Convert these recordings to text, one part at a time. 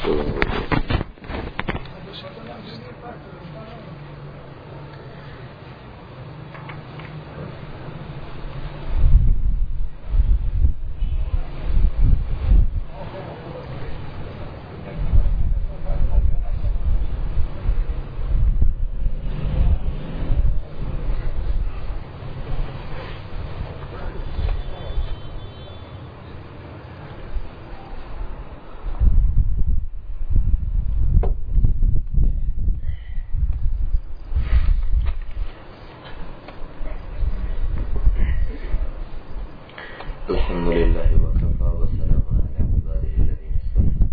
الحمد لله وكفى وسلام على عباده الذين اصطفى.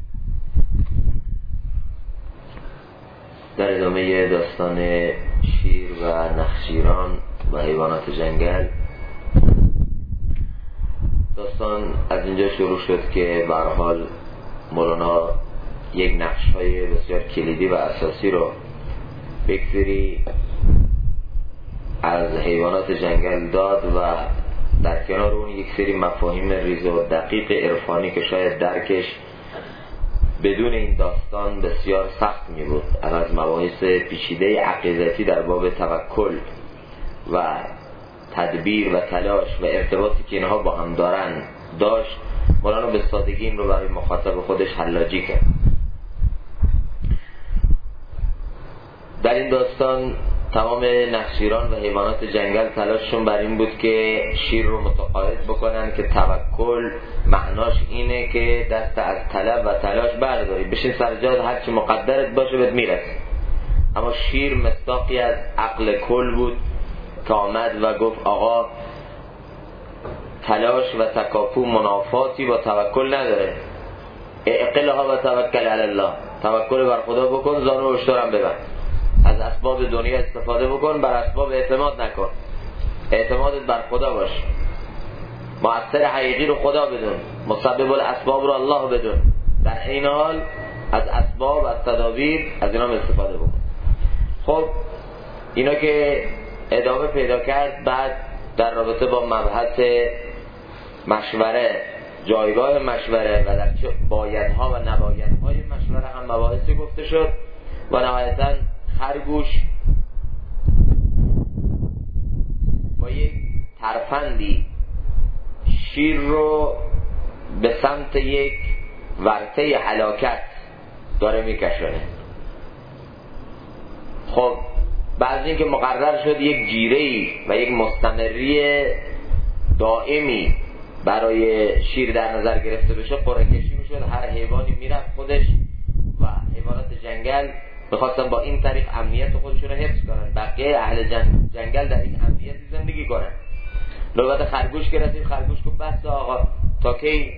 در ادامه داستان شیر و نخشیران و حیوانات جنگل، داستان از اینجا شروع شد که به هر حال مولانا یک نقش‌های بسیار کلیدی و اساسی رو به یک سری از حیوانات جنگل داد و در کنار اون یک سری مفاهیم ریز و دقیق عرفانی که شاید درکش بدون این داستان بسیار سخت می بود، از مباحث پیچیده عقیدتی در باب توکل و تدبیر و تلاش و ارتباطی که اینها با هم دارن داشت. مولانا به سادگی این رو برای مخاطب خودش حلاجی کرد. در این داستان تمام نخشیران و حیوانات جنگل تلاششون بر این بود که شیر رو متقاعد بکنن که توکل معناش اینه که دست از طلب و تلاش برداری، بشین سر جات، هرچی مقدرت باشه بهت میرسه. اما شیر مصداقی از عقل کل بود که آمد و گفت آقا تلاش و تکاپو منافاتی با توکل نداره. اعقلها و توکل علی الله، توکل بر خدا بکن، زانو و اشترم ببند. از اسباب دنیا استفاده بکن، بر اسباب اعتماد نکن. اعتمادت بر خدا باش. مؤثر حقیقی رو خدا بدون، مسبب الاسباب رو الله بدون. در این حال از اسباب، از تدابیر، از اینا استفاده بکن. خب اینا که ادامه پیدا کرد، بعد در رابطه با مبحث مشوره، جایگاه مشوره و در چه بایدها و نبایدهای مشوره هم مباحثی گفته شد و نهایتاً خرگوش با یک ترفندی شیر رو به سمت یک ورطه هلاکت داره میکشونه. خب بعد اینکه مقرر شد یک جیره‌ای و یک مستمری دائمی برای شیر در نظر گرفته بشه، قرعه کشی میشد، هر حیوانی میرفت خودش و حیوانات جنگل میخواستن با این طریق امنیت خودشون رو حفظ کنن، بقیه اهل جنگل در این امنیت زندگی کنن. نوبت خرگوش که رسید، خرگوش گفت بس آقا، تا کی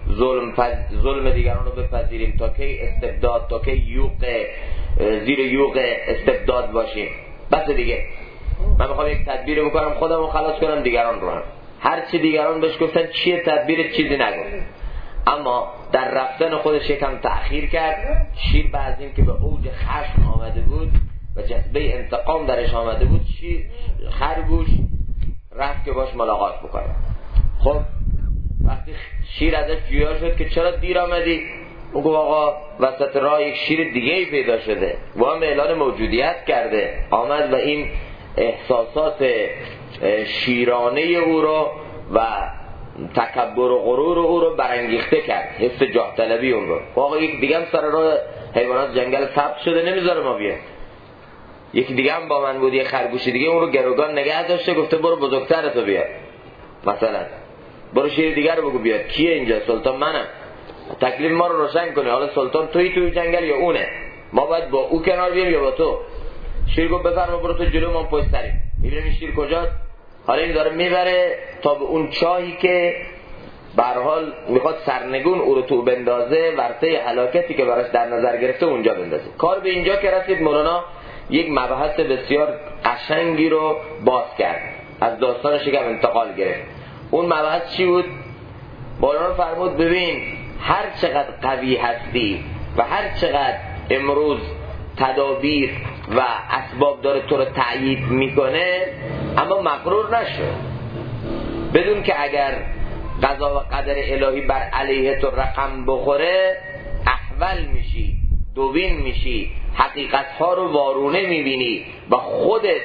ظلم دیگران رو بپذیریم، تا کی استبداد، تا کی زیر یوغ استبداد باشیم، بس دیگه. من میخوام یک تدبیر میکنم خودم رو خلاص کنم، دیگران رو هم. هر چی دیگران بهش گفتن چیه تدبیر، چیزی نگفت. اما در رفتن خودش یکم تأخیر کرد. شیر بعد این که به اوج خشم آمده بود و جذبه انتقام درش آمده بود، خرگوش رفت که باش ملاقات بکنه. خب وقتی شیر ازش جویا شد که چرا دیر آمدی، اون گفت آقا وسط راه یک شیر دیگه‌ای پیدا شده و هم اعلان موجودیت کرده، آمد و این احساسات شیرانه او رو و تکبر و غرور او رو برانگیخته کرد، حس جاه طلبی اون رو. واقعا یک دیگه هم سر راه حیوانات جنگل ثبت شده، نمیذاره ما بیاد. یکی دیگه هم با من بود، یه خرگوش دیگه اون رو گروگان نگه داشته، گفته برو بزرگترتو بیار، مثلا برو شیر دیگه رو بگو بیاد. کیه اینجا؟ سلطان منم، تکلیف ما رو روشن کنی. حالا سلطان توی جنگل یا اونه؟ ما باید با او کنار بیام یا با تو؟ شیر گفت بفرما برو تو جلو، من پشت سریم. میبینیم شیر کجاست. حالا این داره میبره تا به اون چاهی که به هر حال میخواد سرنگون او رو تو بندازه، ورطه هلاکتی که براش در نظر گرفته اونجا بندازه. کار به اینجا که رسید، مولانا یک مبحث بسیار قشنگی رو باز کرد، از داستانش یکم انتقال گرفت. اون مبحث چی بود؟ مولانا فرمود ببین، هر چقدر قوی هستی و هر چقدر امروز تدابیر و اسباب داره تو رو تأیید میکنه، اما مغرور نشو. بدون که اگر قضا و قدر الهی بر علیه تو رقم بخوره، اول میشی، دوبین میشی، حقیقت ها رو وارونه میبینی و خودت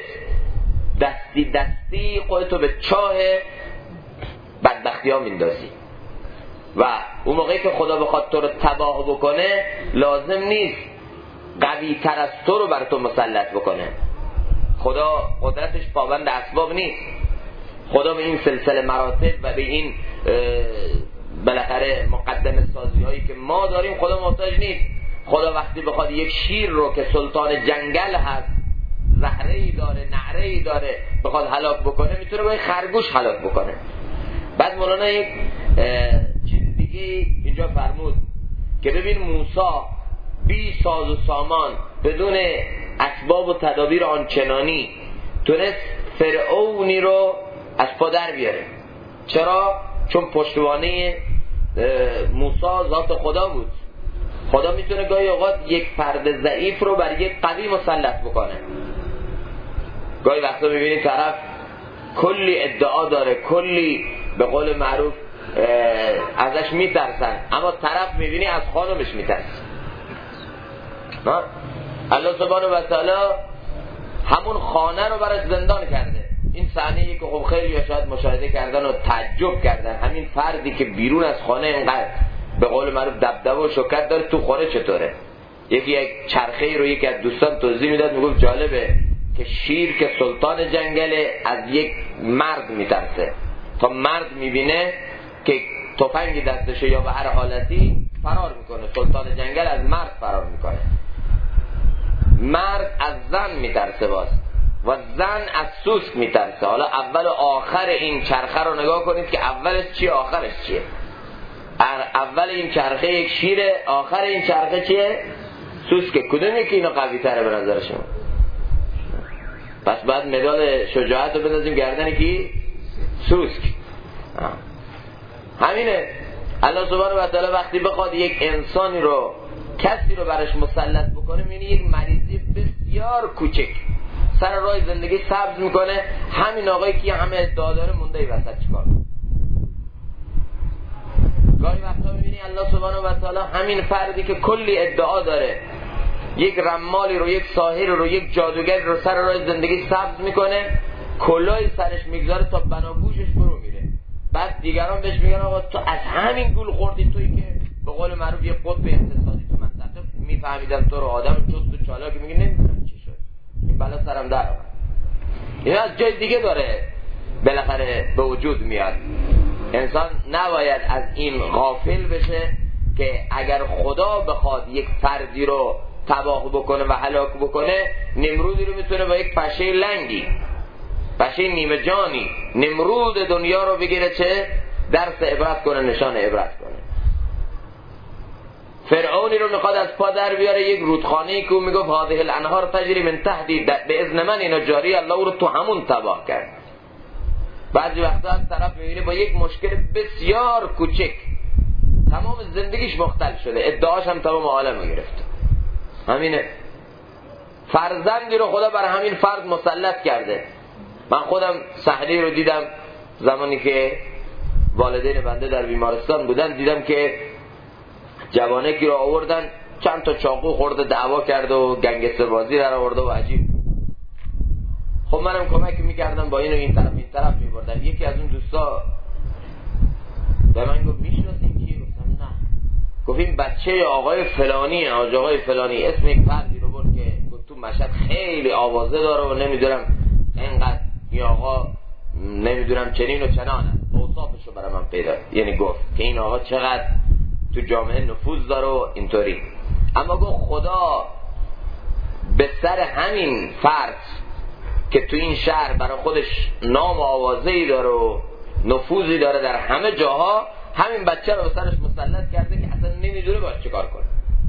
دستی خودتو به چاه بدبختی ها میندازی. و اون موقعی که خدا بخواد تو رو تباه بکنه لازم نیست قوی تر از تو رو بر تو مسلط بکنه. خدا قدرتش پابند اسباب نیست. خدا به این سلسله مراتب و به این بالاخره مقدمه سازی هایی که ما داریم خدا محتاج نیست. خدا وقتی بخواد یک شیر رو که سلطان جنگل هست، زهره‌ای داره، نعره‌ای داره، بخواد هلاک بکنه میتونه با خرگوش هلاک بکنه. بعد مولانا یک چیز دیگه اینجا فرمود که ببین موسی بی ساز و سامان بدون اسباب و تدابیر آنچنانی تونست فرعونی رو از پا در بیاره. چرا؟ چون پشتوانه موسی ذات خدا بود. خدا میتونه گاهی اوقات یک فرد ضعیف رو بر یک قوی مسلط بکنه. گاهی وقتا میبینی طرف کلی ادعا داره، کلی به قول معروف ازش میترسن، اما طرف میبینی از خانمش میترسه. الله سبحانه و تعالی همون خانه رو برای زندان کرده. این صحنه‌ای که خب خیلی شاید مشاهده کردن و تعجب کردن، همین فردی که بیرون از خانه اینقدر به قول معروف دبدبه و شوکت داره، تو خانه چطوره؟ یک چرخه‌ای رو یکی از دوستان توضیح میداد، میگفت جالبه که شیر که سلطان جنگله از یک مرد میترسه، تا مرد میبینه که تفنگی دستشه یا به هر حالتی فرار میکنه. سلطان جنگل از مرد فرار میکنه. مرد از زن میترسه باز و زن از سوسک میترسه. حالا اول و آخر این چرخه رو نگاه کنید که اولش چیه آخرش چیه. اول این چرخه یک شیره، آخر این چرخه چیه؟ سوسکه. کدومی که اینو قوی تره به نظر شما؟ پس بعد مدال شجاعت رو بندازیم گردن کی؟ سوسک. همینه. الله سبحانه و تعالی وقتی بخواد یک انسانی رو، کسی رو برش مسلط بکنه، می‌بینی یک مریضی بسیار کوچک سر راه زندگی سبز میکنه. همین آقایی که همه ادعا داره مونده ای وسط چیکار؟ گاهی وقتا می‌بینی الله سبحانه و تعالی همین فردی که کلی ادعا داره، یک رمالی رو، یک ساحری رو، یک جادوگری رو سر راه زندگی سبز میکنه، کلاه سرش میگذاره تا بناگوشش فرو میره. بعد دیگران بهش میگن آقا تو از همین گول خوردی، تویی که به قول معروف یه قطب اقتصادی تو منطقه، میفهمیدم تو رو آدم چست و چالاک. میگه نمیدونم چی شد، این بلا سرم در آمد. این از جای دیگه داره بالاخره به وجود میاد. انسان نباید از این غافل بشه که اگر خدا بخواد یک فردی رو تباه بکنه و هلاک بکنه، نمرودی رو میتونه با یک پشه لنگی، پشه نیمه جانی، نمرود دنیا رو بگیره، چه درس عبرت کنه، نشان عبرت کنه. فرعونی رو میخواد از پا در بیاره، یک رودخانه‌ای که میگفت هذه الانهار تجری من تحتی به اذن من اینا جاری، الله رو تو همون تباه کرد. بعضی وقتا از طرف میبینی با یک مشکل بسیار کوچک تمام زندگیش مختل شده، ادعاش هم تمام عالم گرفته. همینه. فرزندی رو خدا بر همین فرد مسلط کرده. من خودم صحنه رو دیدم زمانی که والدین بنده در بیمارستان بودن، دیدم که جوانکی رو آوردن، چند تا چاقو خورده، دعوا کرده و گنگستر بازی در آورده و عجیب. خب منم کمک میکردم، با اینو این طرف میبردن. یکی از اون دوستا به من گفت میشناسین کی؟ گفتم نه. گفت این بچه آقای فلانی، آقای فلانی. اسم یک فردی رو برد که گفت تو مشهد خیلی آوازه داره و نمیدونم اینقدر این آقا نمیدونم چنین و چنانه. اوصافشو برای من پیدا، یعنی گفت که این آقا چقدر تو جامعه نفوذ داره و اینطوری. اما گفت خدا به سر همین فرد که تو این شهر برای خودش نام و آوازه‌ای داره و نفوذی داره در همه جاها، همین بچه رو به سرش مسلط کرده که اصلا نمیدونه باش چیکار کنه.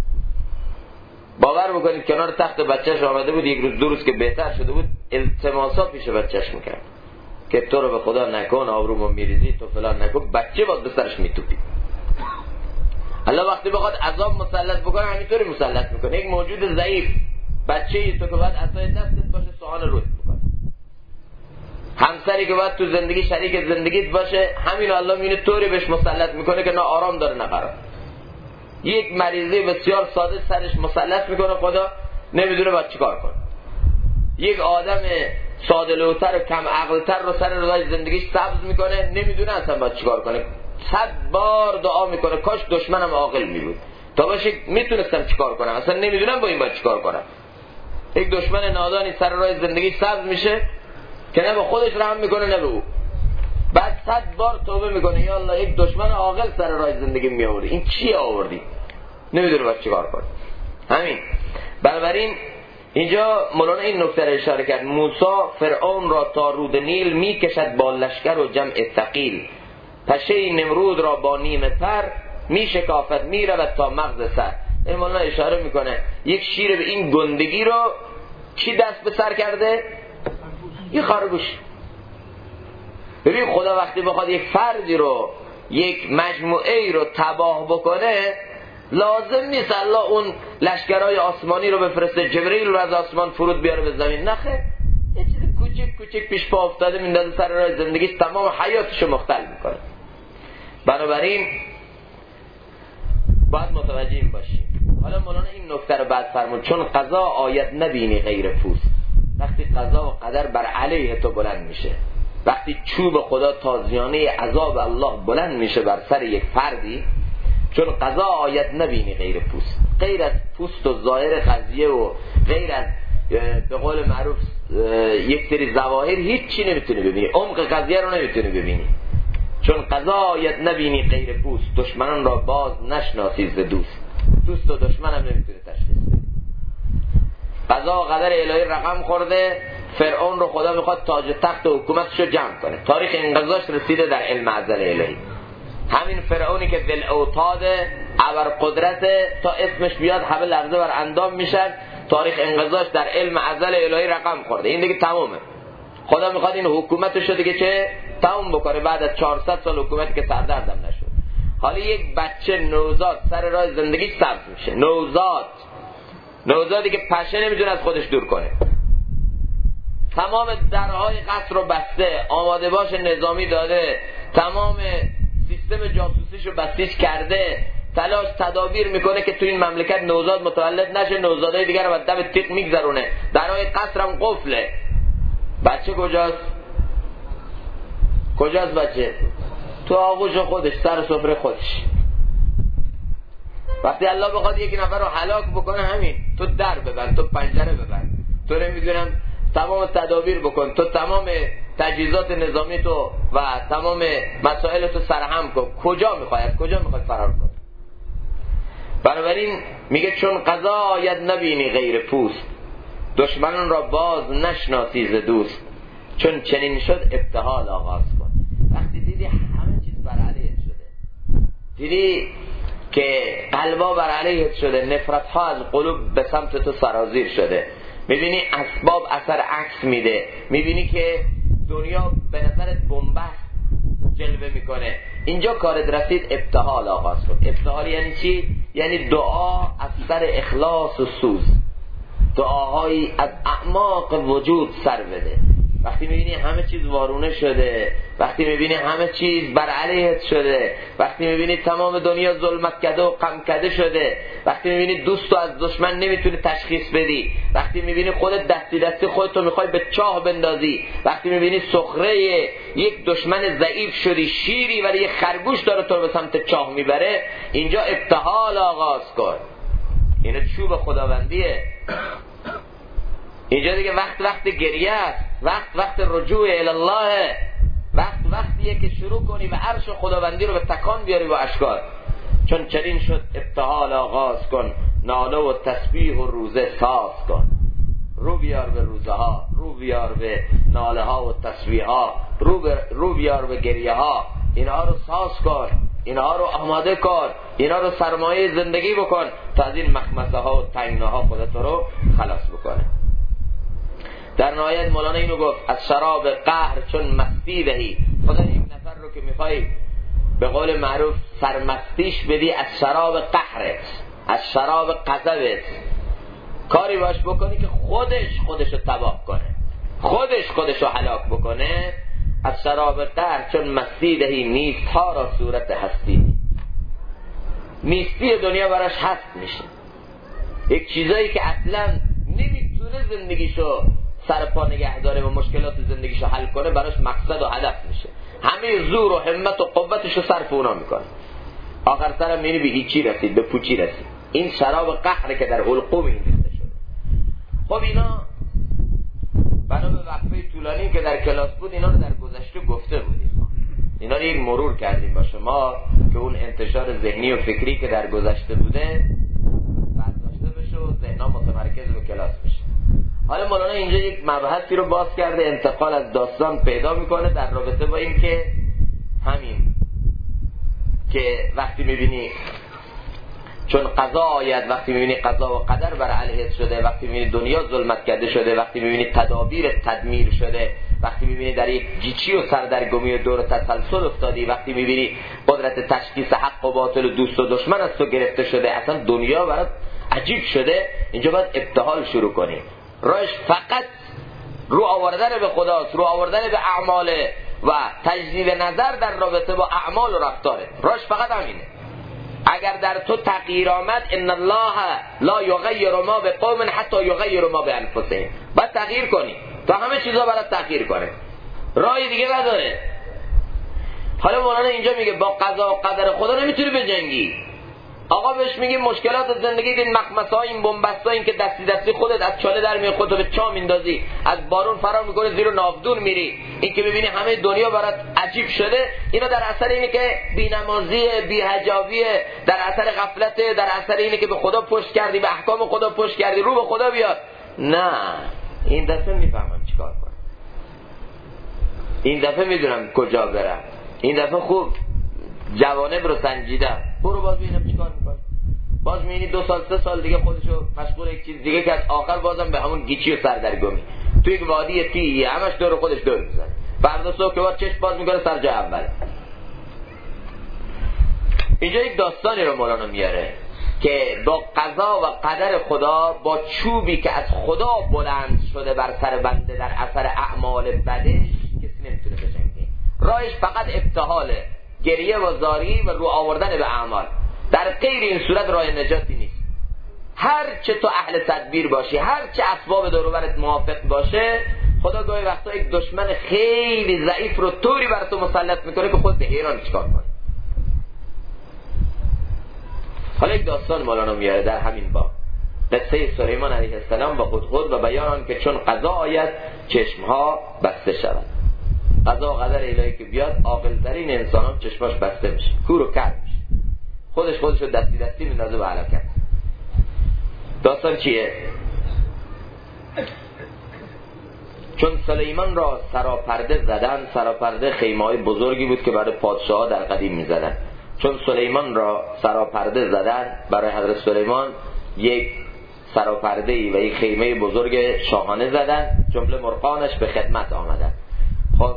باور بکنید کنار تخت بچهش آمده بود، یک روز دو روز که بهتر شده بود، التماسا پیش بچهش میکرد که تو رو به خدا نکن، آبرومو میریزی، تو فلان نکن. بچه باز به سرش میتوپید. الله وقتی بخواد عذاب مسلط بکنه همینطوری مسلط میکنه. یک موجود ضعیف، بچه‌ای تو که باید عصای دستت باشه سوال روز بکنه، همسری که باید تو زندگی شریک زندگیت باشه، همین الله میونه طوری بهش مسلط میکنه که نه آرام داره نه قرار. یک مریضی بسیار ساده سرش مسلط میکنه خدا، نمیدونه باید چیکار کنه. یک آدم ساده لوتر و کم عقلتر رو سر راه زندگیش سبز میکنه، نمیدونه اصلا باید چیکار کنه. 100 بار دعا میکنه کاش دشمنم عاقل میبود تا باشه میتونستم چیکار کنم، اصلا نمیدونم با این باید چیکار کنم. یک دشمن نادانی سر راه زندگیش سبز میشه که نه به خودش رحم میکنه نه به او. بعد 100 بار توبه میکنه یا الله یک دشمن عاقل سر راه زندگی میآوردی، این چی آوردی؟ نمیدونه باید چیکار کنه. همین. بنابراین اینجا مولانا این نکته را اشاره کرد: موسی فرعون را تا رود نیل میکشد با لشکر و جمع ثقیل، پشه نمرود را با نیمه پر میشکافد میرود تا مغز سر. این مولانا اشاره میکنه یک شیر به این گندگی رو کی دست به سر کرده؟ این خرگوش. ببین خدا وقتی بخواد یک فردی رو، یک مجموعه ای رو تباه بکنه، لازم نیست الله اون لشکرهای آسمانی رو بفرسته جبرئیل رو از آسمان فرود بیاره به زمین. نخیر، یه چیز کوچک کوچک پیش پا افتاده میندازه سر راه زندگیش، تمام حیاتشو مختل میکنه. بنابراین باید متوجه این باشیم. حالا مولانا این نکته رو بعد فرمود: چون قضا آید نبینی غیر پوست. وقتی قضا و قدر بر علیه تو بلند میشه، وقتی چوب خدا تازیانه عذاب الله بلند میشه بر سر یک فردی، چون قضا آید نبینی غیر پوست. غیر از پوست و ظاهر قضیه و غیر از به قول معروف یک سری ظواهر هیچ چی نمیتونی ببینی، عمق قضیه رو نمیتونی ببینی. چون قضا آید نبینی غیر پوست، دشمنان را باز نشناسی ز دوست. دوست و دشمن هم نمیتونه تشخیص بده. قضا و قدر الهی رقم خورده، فرعون رو خدا میخواد تاج تخت و حکومتش رو جمع کنه. تاریخ انقضاش رسیده در علم ازل الهی. همین فرعونی که دل اوتاد ابرقدرت تا اسمش بیاد همه لرزه بر اندام میشن، تاریخ انقضاش در علم ازل الهی رقم خورده. این دیگه تمومه. خدا میخواد این حکومتش رو دیگه چه تموم بکنه بعد از 400 سال حکومتی که سردردم نشد. حالا یک بچه نوزاد سر راه زندگیش سبز میشه. نوزادی که پشه نمیتونه از خودش دور کنه، تمام درهای قصر رو بسته، آماده باش نظامی داده، تمام سیستم جاسوسیش رو بسیج کرده، تلاش تدابیر میکنه که تو این مملکت نوزاد متولد نشه، نوزادای دیگر رو دم تیغ میگذرونه، درهای قصر هم قفله. بچه کجاست بچه؟ تو آغوش خودش، سر سفره خودش. وقتی الله بخواد یک نفر رو هلاک بکنه، همین تو در ببند، تو پنجره ببند، تو نمیدونم تمام تدابیر بکن، تو تمام تجهیزات نظامی تو و تمام مسائل تو سرهم کن. کجا میخوای فرار کنی؟ بنابراین میگه چون قضا آید نبینی غیر پوست، دشمنان را باز نشناسی ز دوست. چون چنین شد ابتهال آغاز کن. وقتی دیدی همه چیز بر علیت شده، دیدی که قلبا بر علیت شده، نفرت ها از قلوب به سمت تو سرازیر شده، میبینی اسباب اثر عکس میده، میبینی که دنیا به نظرت بنبست جلوه میکنه، اینجا کارت رسید، ابتهال آغاز کن. ابتهال یعنی چی؟ یعنی دعا از سر اخلاص و سوز، دعاهایی از اعماق وجود سر بده. وقتی میبینی همه چیز وارونه شده، وقتی میبینی همه چیز بر علیهت شده، وقتی میبینی تمام دنیا ظلمت کرده و غم کرده شده، وقتی میبینی دوستو از دشمن نمیتونی تشخیص بدی، وقتی میبینی خودت دستی خودتو میخوای به چاه بندازی، وقتی میبینی سخره یک دشمن ضعیف شدی، شیری ولی یک خرگوش داره تو رو به سمت چاه میبره، اینجا ابتهال آغاز کن. اینه چوب خداوندیه. اینجا دیگه وقت گریه است، وقت رجوع الی الله، وقتیه که شروع کنی و عرش خداوندی رو به تکان بیاری با اشکار. چون چنین شد ابتهال آغاز کن، ناله و تسبیح و روزه ساز کن. رو بیار به روزه ها، رو بیار به ناله ها و تسبیح ها، رو بیار به گریه ها. اینها رو ساز کن، اینها رو آماده کن، اینها رو سرمایه زندگی بکن تا از این مخمسه ها و تنگنه ها خودت رو خلاص بکنه. در نهایت مولانا اینو گفت: از شراب قهر چون مستی دهی. خدا یک نفر رو که میخوای به قول معروف سرمستیش بدی، از شراب قهرت، از شراب غضبت کاری باش بکنی که خودش رو تباه کنه، خودش رو هلاک بکنه. از شراب قهر چون مستی دهی، نیست ها را صورت هستی. نیستی دنیا براش هست میشه. یک چیزایی که اصلا نمیتونه زندگیشو سر پا نگه داره و مشکلات زندگیشو حل کنه براش مقصد و هدف میشه، همه زور و همت و قوتشو صرف اونا میکنه، آخر سرم میبینی به هیچی رسید، به پوچی رسید. این شراب قهره که در حلقوم این ریخته شده. خب اینا بنا به وقفه طولانی که در کلاس بود اینا رو در گذشته گفته بودیم، اینا رو یک مرور کردیم با شما که اون انتشار ذهنی و فکری که در گذشته بوده برداشته بشه و ذهن‌ها متمرکز به کلاس بشه. حالا مولانا اینجا یک مبحثی رو باز کرده، انتقال از داستان پیدا میکنه در رابطه با این که همین که وقتی میبینی چون قضا آید، وقتی میبینی قضا و قدر بر علیه شده، وقتی میبینی دنیا ظلمت کرده شده، وقتی میبینی تدابیر تدمیر شده، وقتی میبینی در یک گیچی و سردرگمی و دور تسلسل افتادی، وقتی میبینی قدرت تشخیص حق و باطل و دوست و دشمن از تو گرفته شده، اصلا دنیا برات عجیب شده، اینجا باید ابتهال شروع کنی. راهش فقط رو آوردن به خداست، رو آوردن به اعمال و تجدید نظر در رابطه با اعمال و رفتاره. راهش فقط همینه. اگر در تو تغییر آمد، ان الله لا یغیر ما بقوم حتی یغیر ما بانفسهم، باید تغییر کنی تا همه چیزا برات تغییر کنه، راهی دیگه نداره. حالا مولانا اینجا میگه با قضا و قدر خدا نمیتونی بجنگی. آقا بهش میگی مشکلات زندگی، این مخمسه‌ها، این بنبست‌ها، این که دستی خودت از چاله در میای، خودت به چاه میندازی، از بارون فرار میکنه زیر ناودون میری، این که میبینی همه دنیا برات عجیب شده، اینا در اثر اینه که بی‌نمازیه، بی‌حجابیه، در اثر غفلته، در اثر اینه که به خدا پشت کردی، به احکام خدا پشت کردی، رو به خدا بیاد. نه، این دفعه میفهمم چیکار کنم، این دفعه میدونم کجا برم، این دفعه خوب جوانب رو سنجیدم. برو باز ببینم چیکار میکنه. باز میبینی 2 سال 3 سال دیگه خودشو مشغول یک چیز دیگه کرد، آخر بازم به همون گیچی و سردرگمی توی یک وادی تیه، همش دور خودش دور میزنه، فردا صبح که چشم باز میکنه سر جای اول. اینجا یک داستانی رو مولانا میاره که با قضا و قدر خدا، با چوبی که از خدا بلند شده بر سر بنده در اثر اعمال بدش، کسی نمیتونه بجنگه. راهش فقط ابتهاله، گریه و زاری و رو آوردن به اعمال. در غیر این صورت راه نجاتی نیست. هر چه تو اهل تدبیر باشی، هر چه اسباب دور و برت موافق باشه، خدا گاهی وقتا یک دشمن خیلی ضعیف رو طوری بر تو مسلط میکنه که خود به حیران چیکار کنی. حالا یک داستان مولانا میاره در همین باب، قصه سلیمان علیه السلام و هدهد و بیان آن که چون قضا آید چشمها بسته شود. قضا و قدر الهی که بیاد، عاقل‌ترین انسانان چشماش بسته میشه، کور و کر میشه، خودشو دستی میندازه به هلاکت. داستان چیه؟ چون سلیمان را سراپرده زدن، سراپرده خیمه‌های بزرگی بود که برای پادشاها در قدیم میزدن. چون سلیمان را سراپرده زدن، برای حضرت سلیمان یک سراپرده‌ای و یک خیمه بزرگ شاهانه زدن، جمله مرغانش به خدمت آمدن. خب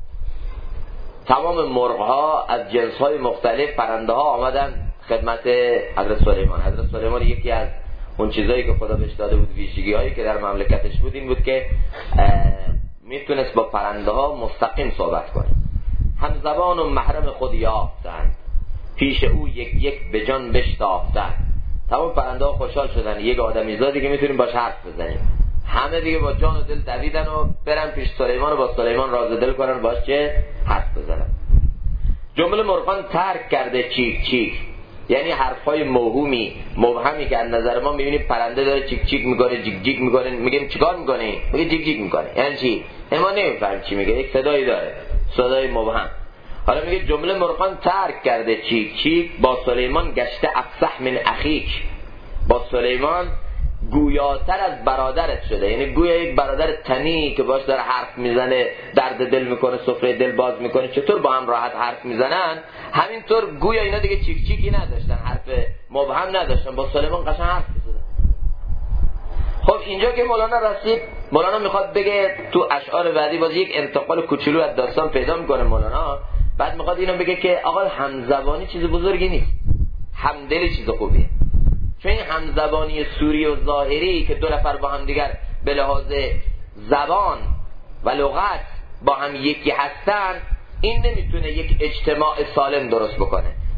تمام مرغ‌ها از جنس‌های مختلف، پرنده‌ها آمدن خدمت حضرت سلیمان. حضرت سلیمان یکی از اون چیزایی که خدا بهش داده بود، ویژگی‌هایی که در مملکتش بود، این بود که میتونست با پرنده‌ها مستقیم صحبت کنه. همزبان و محرم خود یافتند، پیش او یک به جان بشتافتند. تمام پرنده‌ها خوشحال شدن، یک آدمی زادی که میتونیم باش حرف بزنیم. همه دیگه با جان و دل دویدن و برن پیش سلیمان و با سلیمان راز دل کنن، باش چه حرف بزنن. جمله مرغان ترک کرده چیک چیک، یعنی حرفای مبهمی که از نظر ما میبینیم پرنده داره چیک چیک میکنه، جیک جیک میکنه، میگیم چیکار میکنه؟ میگه جیک جیک میکنه. یعنی چی؟ ما نمیفهمیم چی میگه، یک صدایی داره، صدای مبهم. حالا میگه جمله مرغان ترک کرده چیک چیک، با سلیمان گشته افصح من اخیک. با سلیمان گویاتر از برادرت شده، یعنی گویا یک برادر تنی که باش داره حرف میزنه، درد دل میکنه، سفره دل باز میکنه، چطور با هم راحت حرف میزنن، همینطور گویا اینا دیگه چیک چیکی نداشتن، حرف مبهم نداشتن، با سلیمان قشنگ حرف میزدن. خب اینجا که مولانا رسید، مولانا میخواد بگه تو اشعار بعدی باز یک انتقال کوچولو از داستان پیدا میکنه مولانا، بعد میخواد اینو بگه که آقا همزبانی چیز بزرگی نیست، همدلی چیز خوبیه. چون این همزبانی سوری و ظاهری که دو نفر با هم دیگر به لحاظ زبان و لغت با هم یکی هستن، این نمیتونه یک اجتماع سالم درست بکنه.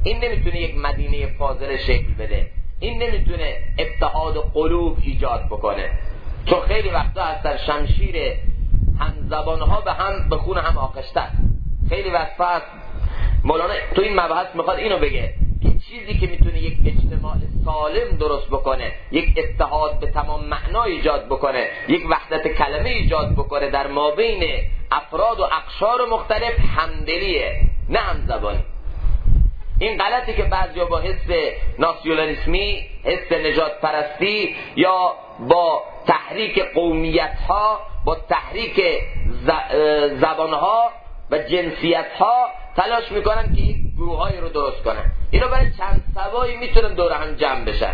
این نمیتونه یک مدینه فاضله شکل بده، این نمیتونه اتحاد قلوب ایجاد بکنه، چون خیلی وقتا هستن شمشیر همزبانها به خون هم آغشته است. خیلی وقتا هست مولانا تو این مبحث میخواد اینو بگه که چیزی که میتونه یک اجتماع سالم درست بکنه، یک اتحاد به تمام معنا ایجاد بکنه، یک وحدت کلمه ایجاد بکنه در مابین افراد و اقشار مختلف، همدلیه نه همزبانی. این غلطی که بعضیا با حس ناسیونالیسمی، حس نجات پرستی یا با تحریک قومیت ها، با تحریک زبان ها و جنسیت ها تلاش میکنن که یک گروه های رو درست کنن. اینا برای چند سوایی میتونن دور هم جمع بشن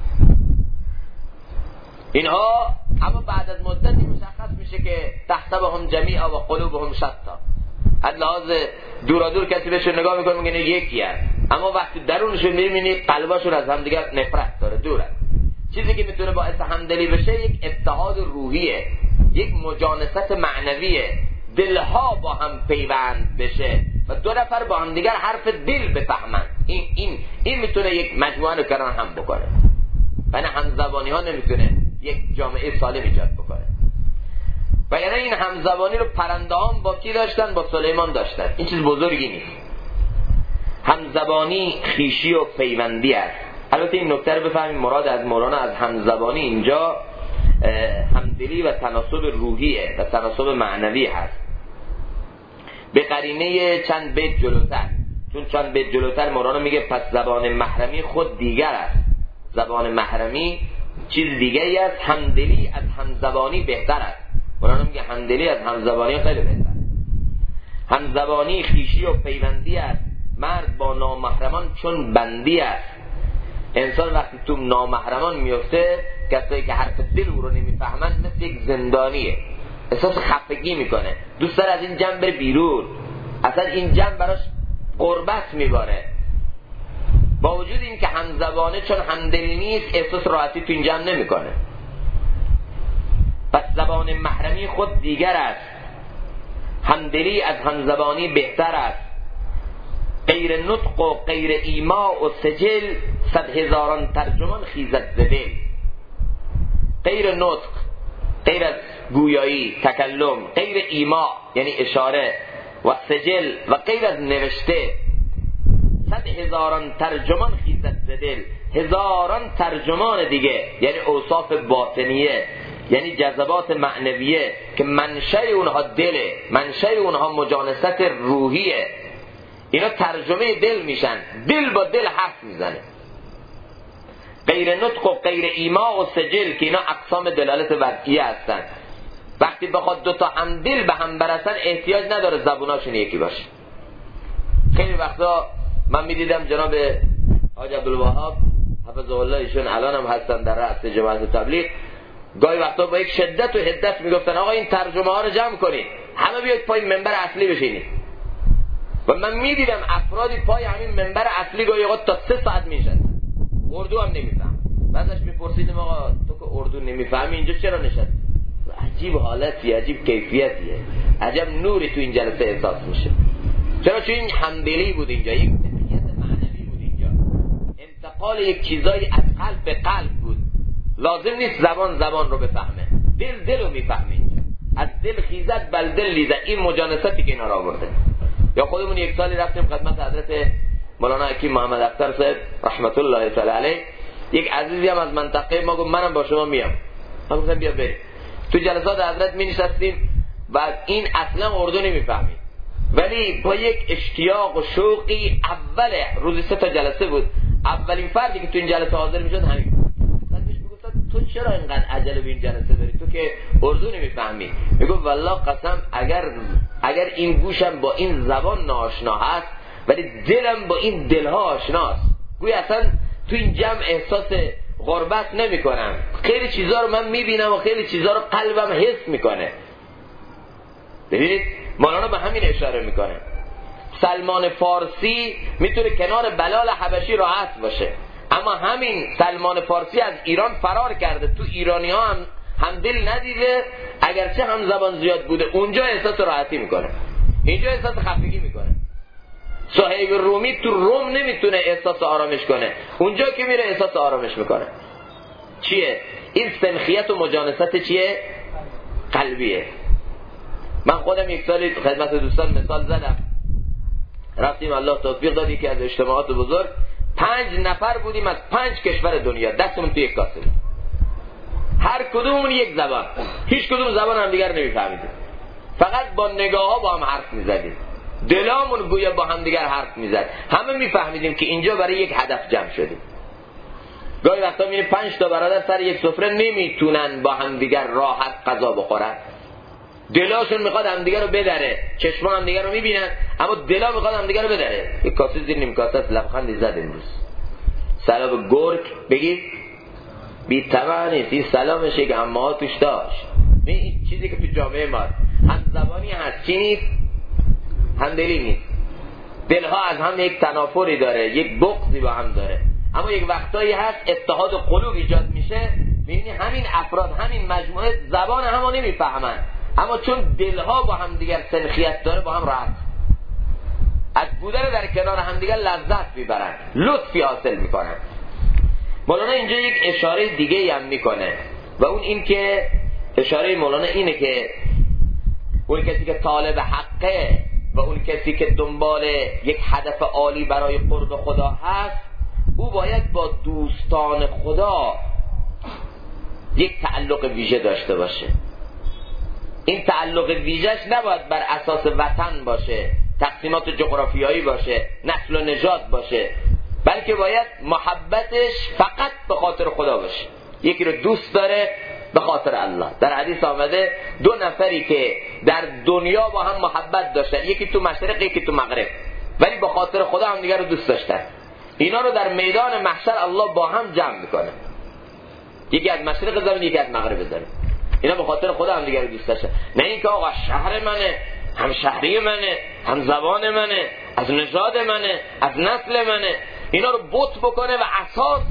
اینها، اما بعد از مدتی مشخص میشه که تحسبهم جمیعا و قلوبهم شتا. از لحاظ دورادور کسی بهشون نگاه میکنه میگه یکی هست، اما وقتی درونشون میبینی قلباشون از هم دیگر نفرت داره، دوره. چیزی که میتونه باعث همدلی بشه یک اتحاد روحیه، یک مجانست معنویه، دلها با هم پیوند بشه و دو نفر با هم دیگر حرف دل بفهمن. این میتونه یک مجموعه رو کنار هم بکنه. یعنی همزبانی ها نمیتونه یک جامعه سالم ایجاد بکنه. و یعنی این همزبانی رو پرنده هم با کی داشتن؟ با سلیمان داشتن. این چیز بزرگی نیست. همزبانی خویشی و پیوندی است. البته این نکته رو بفهمیم مراد از مولانا از همزبانی اینجا همدلی و تناسب روحیه و تناسب معنوی هست. به قرینه چند بیت جلوتر، چون چند بیت جلوتر مولانا میگه پس زبان محرمی خود دیگر است. زبان محرمی چیز دیگری است، همدلی از همزبانی بهتر است. مولانا میگه همدلی از همزبانی خیلی بهتر. همزبانی خویشی و پیوندی است، مرد با نامحرمان چون بندی است. انسان وقتی تو نامحرمان میفته، کسایی که حرف دل او رو نمیفهمن، مثل یک زندانیه، احساس خفگی میکنه، دوست داره از این جمع بره بیرون، اصلا این جمع براش غربت میباره. با وجود این که همزبانه چون همدلی نیست، احساس راحتی تو این جمع نمیکنه. پس زبان محرمی خود دیگر است، همدلی از همزبانی بهتر است. غیر نطق و غیر ایما و سجل، 100,000 ترجمان خیزد ز دل. غیر نطق، غیر از گویایی، تکلم، غیر ایما یعنی اشاره، و سجل و غیر از نوشته، 100,000 ترجمان خیزد ز دل. هزاران ترجمان دیگه، یعنی اوصاف باطنیه، یعنی جذبات معنویه که منشأ اونها دله، منشأ اونها مجانست روحیه، اینا ترجمه دل میشن، دل با دل حرف میزنه. غیر نطق و غیر ایما و سجل که اینا اقسام دلالت وضعیه هستن. وقتی بخواد دوتا هم دل به هم برسن، احتیاج نداره زبوناشون یکی باشه. خیلی وقتا من میدیدم جناب حاج عبدالوهاب حفظه الله، ایشون الان هم هستن در رأس جماعت تبلیغ، گاهی وقتا با یک شدت و حدت میگفتن آقا این ترجمه ها رو جمع کنید، همه بیاید پای منبر اصلی بشینید. و من میدیدم افرادی پای همین منبر اصلی گاهی اوقات تا 3 ساعت میشن، اردو هم نمیفهم. بعدش میپرسیدم آقا تو که اردو نمیفهمی اینجا چرا نشستی؟ عجیب حالتی، عجیب کیفیتیه، عجب نوری تو این جلسه احساس میشه. چرا؟ چون این همدلی بود اینجا، یک تقییت معنوی بود اینجا، انتقال یک چیزایی از قلب به قلب بود. لازم نیست زبان رو بفهمه، دل رو میفهمه اینجا. از دل خیزد بل دل لیزد، این مجانستی که اینا را آورده. یا خودمون یک سالی رفتیم خدمت حضرت مولانا حکیم محمد اختر صاحب رحمت الله تعالی علیه، یک عزیزی هم از منطقه ما گفت منم با شما میام. من گفتم بیا بریم. تو جلسات حضرت می نشستیم و این اصلا اردو نمیفهمید، ولی با یک اشتیاق و شوقی، اول روزی 3 تا جلسه بود، اولین فردی که تو این جلسه حاضر میشد همین. بعد بهش میگفتم تو چرا اینقدر عجله به این جلسه داری، تو که اردو نمیفهمی؟ میگفت والله قسم اگر این گوشم با این زبان ناآشنا هست، ولی دلم با این دلها آشناست. گویا اصلا تو این جمع احساس غربت نمی کنم، خیلی چیزا رو من میبینم و خیلی چیزا رو قلبم حس میکنه. ببینید مولانا به همین اشاره میکنه. سلمان فارسی میتونه کنار بلال حبشی راحت باشه، اما همین سلمان فارسی از ایران فرار کرده، تو ایرانی ها هم دل ندیده، اگرچه هم زبان زیاد بوده، اونجا احساس راحتی میکنه، اینجا احساس خفگی میکنه. صهیب رومی تو روم نمیتونه احساس آرامش کنه، اونجا که میره احساس آرامش میکنه. چیه؟ این سنخیت و مجانست چیه؟ قلبیه. من خودم یک سالی خدمت دوستان مثال زدم، رفتیم الله توفیق داد که از اجتماعات بزرگ 5 نفر بودیم از 5 کشور دنیا، دستمون تو یک کاسه، هر کدومون یک زبان، هیچ کدوم زبان هم دیگر نمیفهمیدیم، فقط با نگاه ها با هم حرف میزدیم، دلامون گویا با هم دیگر حرف میزد، همه میفهمیدیم که اینجا برای یک هدف جمع شدیم. گاهی وقتا میبینیم 5 تا برادر سر یک سفره نمیتونن با هم دیگر راحت غذا بخورن، دلاشون میخواد هم دیگر رو بدره، چشما هم دیگر رو میبینن اما دلا میخواد هم دیگر رو بدره. یک کاسه زیر نیم کاسه لبخندی زد امروز، سلام گرگ بگید بی طمع نیست، این سلامشه که امه ها توش داشت. این چیزی که تو جامعه ما هم زبانی هست، چی نیست؟ هم دلی نیست. دلها از هم یک تنافری داره، یک بغضی با هم داره، اما یک وقتایی هست اتحاد قلوب ایجاد میشه، میبینی همین افراد همین مجموعه زبان همو نمیفهمن اما چون دلها با هم دیگر سنخیت داره با هم راحت از بودن در کنار هم دیگر لذت میبرن، لطفی حاصل میکنن. مولانا اینجا یک اشاره دیگه هم میکنه و اون این که اشاره مولانا اینه که اون کسی که طالب حقه و اون کسی که دنبال یک هدف عالی برای قرب خدا هست، او باید با دوستان خدا یک تعلق ویژه داشته باشه. این تعلق ویژه‌اش نباید بر اساس وطن باشه، تقسیمات جغرافیایی باشه، نسل و نژاد باشه، بلکه باید محبتش فقط به خاطر خدا باشه. یکی رو دوست داره به خاطر الله. در حدیث آمده 2 نفری که در دنیا با هم محبت داشتن، یکی تو مشرق یکی تو مغرب، ولی به خاطر خدا هم دیگر رو دوست داشتن، اینا رو در میدان محشر الله با هم جمع میکنه، یکی از مشرق زمین یکی از مغرب زمین، اینا به خاطر خدا هم دیگر رو دوست داشتن. نه اینکه آقا شهر منه، هم شهری منه، هم زبان منه، از نژاد منه، از نسل منه، اینا رو بت بکنه و اساس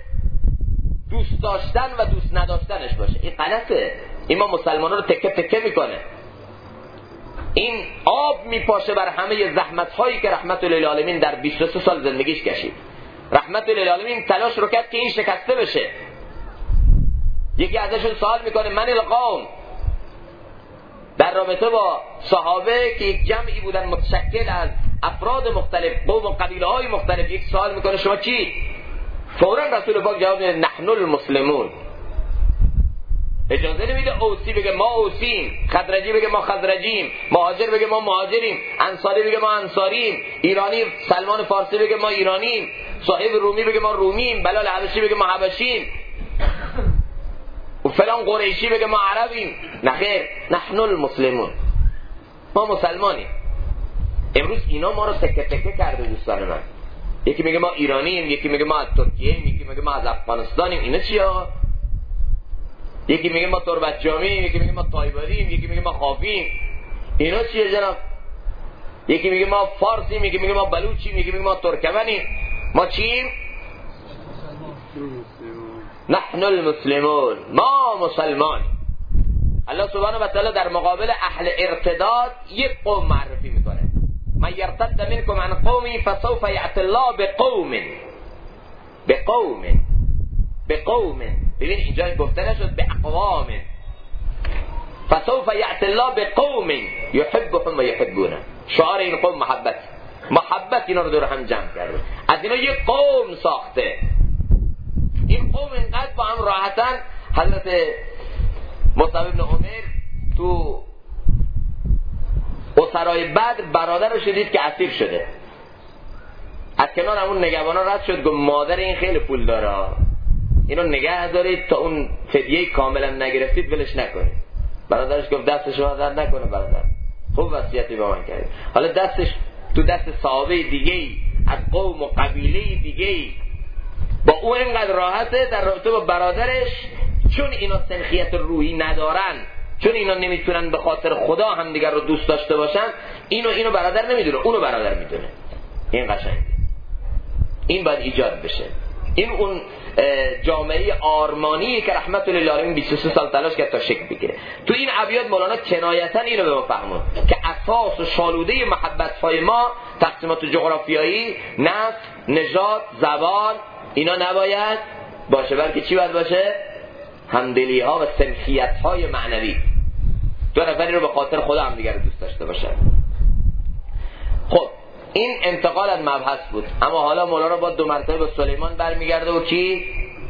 دوست داشتن و دوست نداشتنش باشه. این غلطه. این ما مسلمانان رو تکه تکه میکنه. این آب میپاشه بر همه زحمت هایی که رحمت للعالمین در 23 سال زندگیش کشید. رحمت للعالمین تلاش رو کرد که این شکسته بشه. یکی ازشون سوال میکنه من القوم، در رابطه با صحابه که یک جمعی بودن متشکل از افراد مختلف، قوم و قبیله های مختلف، یک سوال میکنه شما چی؟ فورا رسول پاک جواب میده نحن المسلمون. اجازه نمیده اوسی بگه ما اوسیم، خزرجی بگه ما خزرجیم، مهاجر بگه ما مهاجریم، انصاری بگه ما انصاریم، ایرانی سلمان فارسی بگه ما ایرانیم، صاحب رومی بگه ما رومیم، بلال حبشی بگه ما حبشیم، و فلان قریشی بگه ما عربیم. نخیر، نحن المسلمون، ما مسلمانیم. امروز اینا ما رو تکه تکه کرده دوستان من. یکی میگه ما ایرانیم، یکی میگه ما از ترکیه، یکی میگه ما از افغانستانیم. اینا چیه آقا؟ یکی میگه ما تربت جامعیم، یکی میگه ما تایبریم، یکی میگه ما خافیم. اینا چیه جناب؟ یکی میگه ما فارسیم، یکی میگه ما بلوچیم، یکی میگه ما ترکمنیم. ما چیم؟ نحن المسلمون، ما مسلمانیم. الله سبحانه و تعالی در مقابل اهل ارتداد یک قوم معرفی میکنه. من یرتد منکم عن قومی فسوف یأتی الله بقوم. ببین اینجا گفته نشد به اقوام. فسوف یأتی الله بقوم یحبهم و یحبونه. شعار این قوم محبت اینا رو دور هم جمع کرده. از اینا یک قوم ساخته. این قوم اینقدر با هم راحتن. حضرت مصعب بن عمر تو اسرای بدر برادرش دید که اسیر شده، از کنار همون نگهبانا رد شد، گفت مادر این خیلی پول داره، اینو نگه دارید تا اون فدیه کاملا نگرفتید ولش نکنید. برادرش گفت دست شما درد نکنه برادر، خوب وصیتی به من کردید. حالا دستش تو دست صحابه دیگه‌ای از قوم و قبیله دیگه‌ای، با او اینقدر راحته در رابطه با برادرش، چون اینا سنخیت روحی ندارن، چون اینا نمیتونن به خاطر خدا هم دیگر رو دوست داشته باشن، اینو برادر نمیدونه، اونو برادر میدونه. این قشنگه. این باید ایجاد بشه. این اون جامعه آرمانی که رحمت للعالمین 23 سال تلاش کرد تا شکل بگیره. تو این ابیات مولانا کنایتا اینو به ما فهمون که اساس و شالوده محبت‌های ما تقسیمات جغرافیایی، نسل، نژاد، زبان، اینا نباید باشه، بلکه چی باید باشه؟ همدلی ها و سنخیت های معنوی. دو نفری رو به خاطر خدا هم دیگر دوست داشته باشن. خب این انتقال از مبحث بود. اما حالا مولانا با 2 مرتبه به سلیمان برمیگرده و کی؟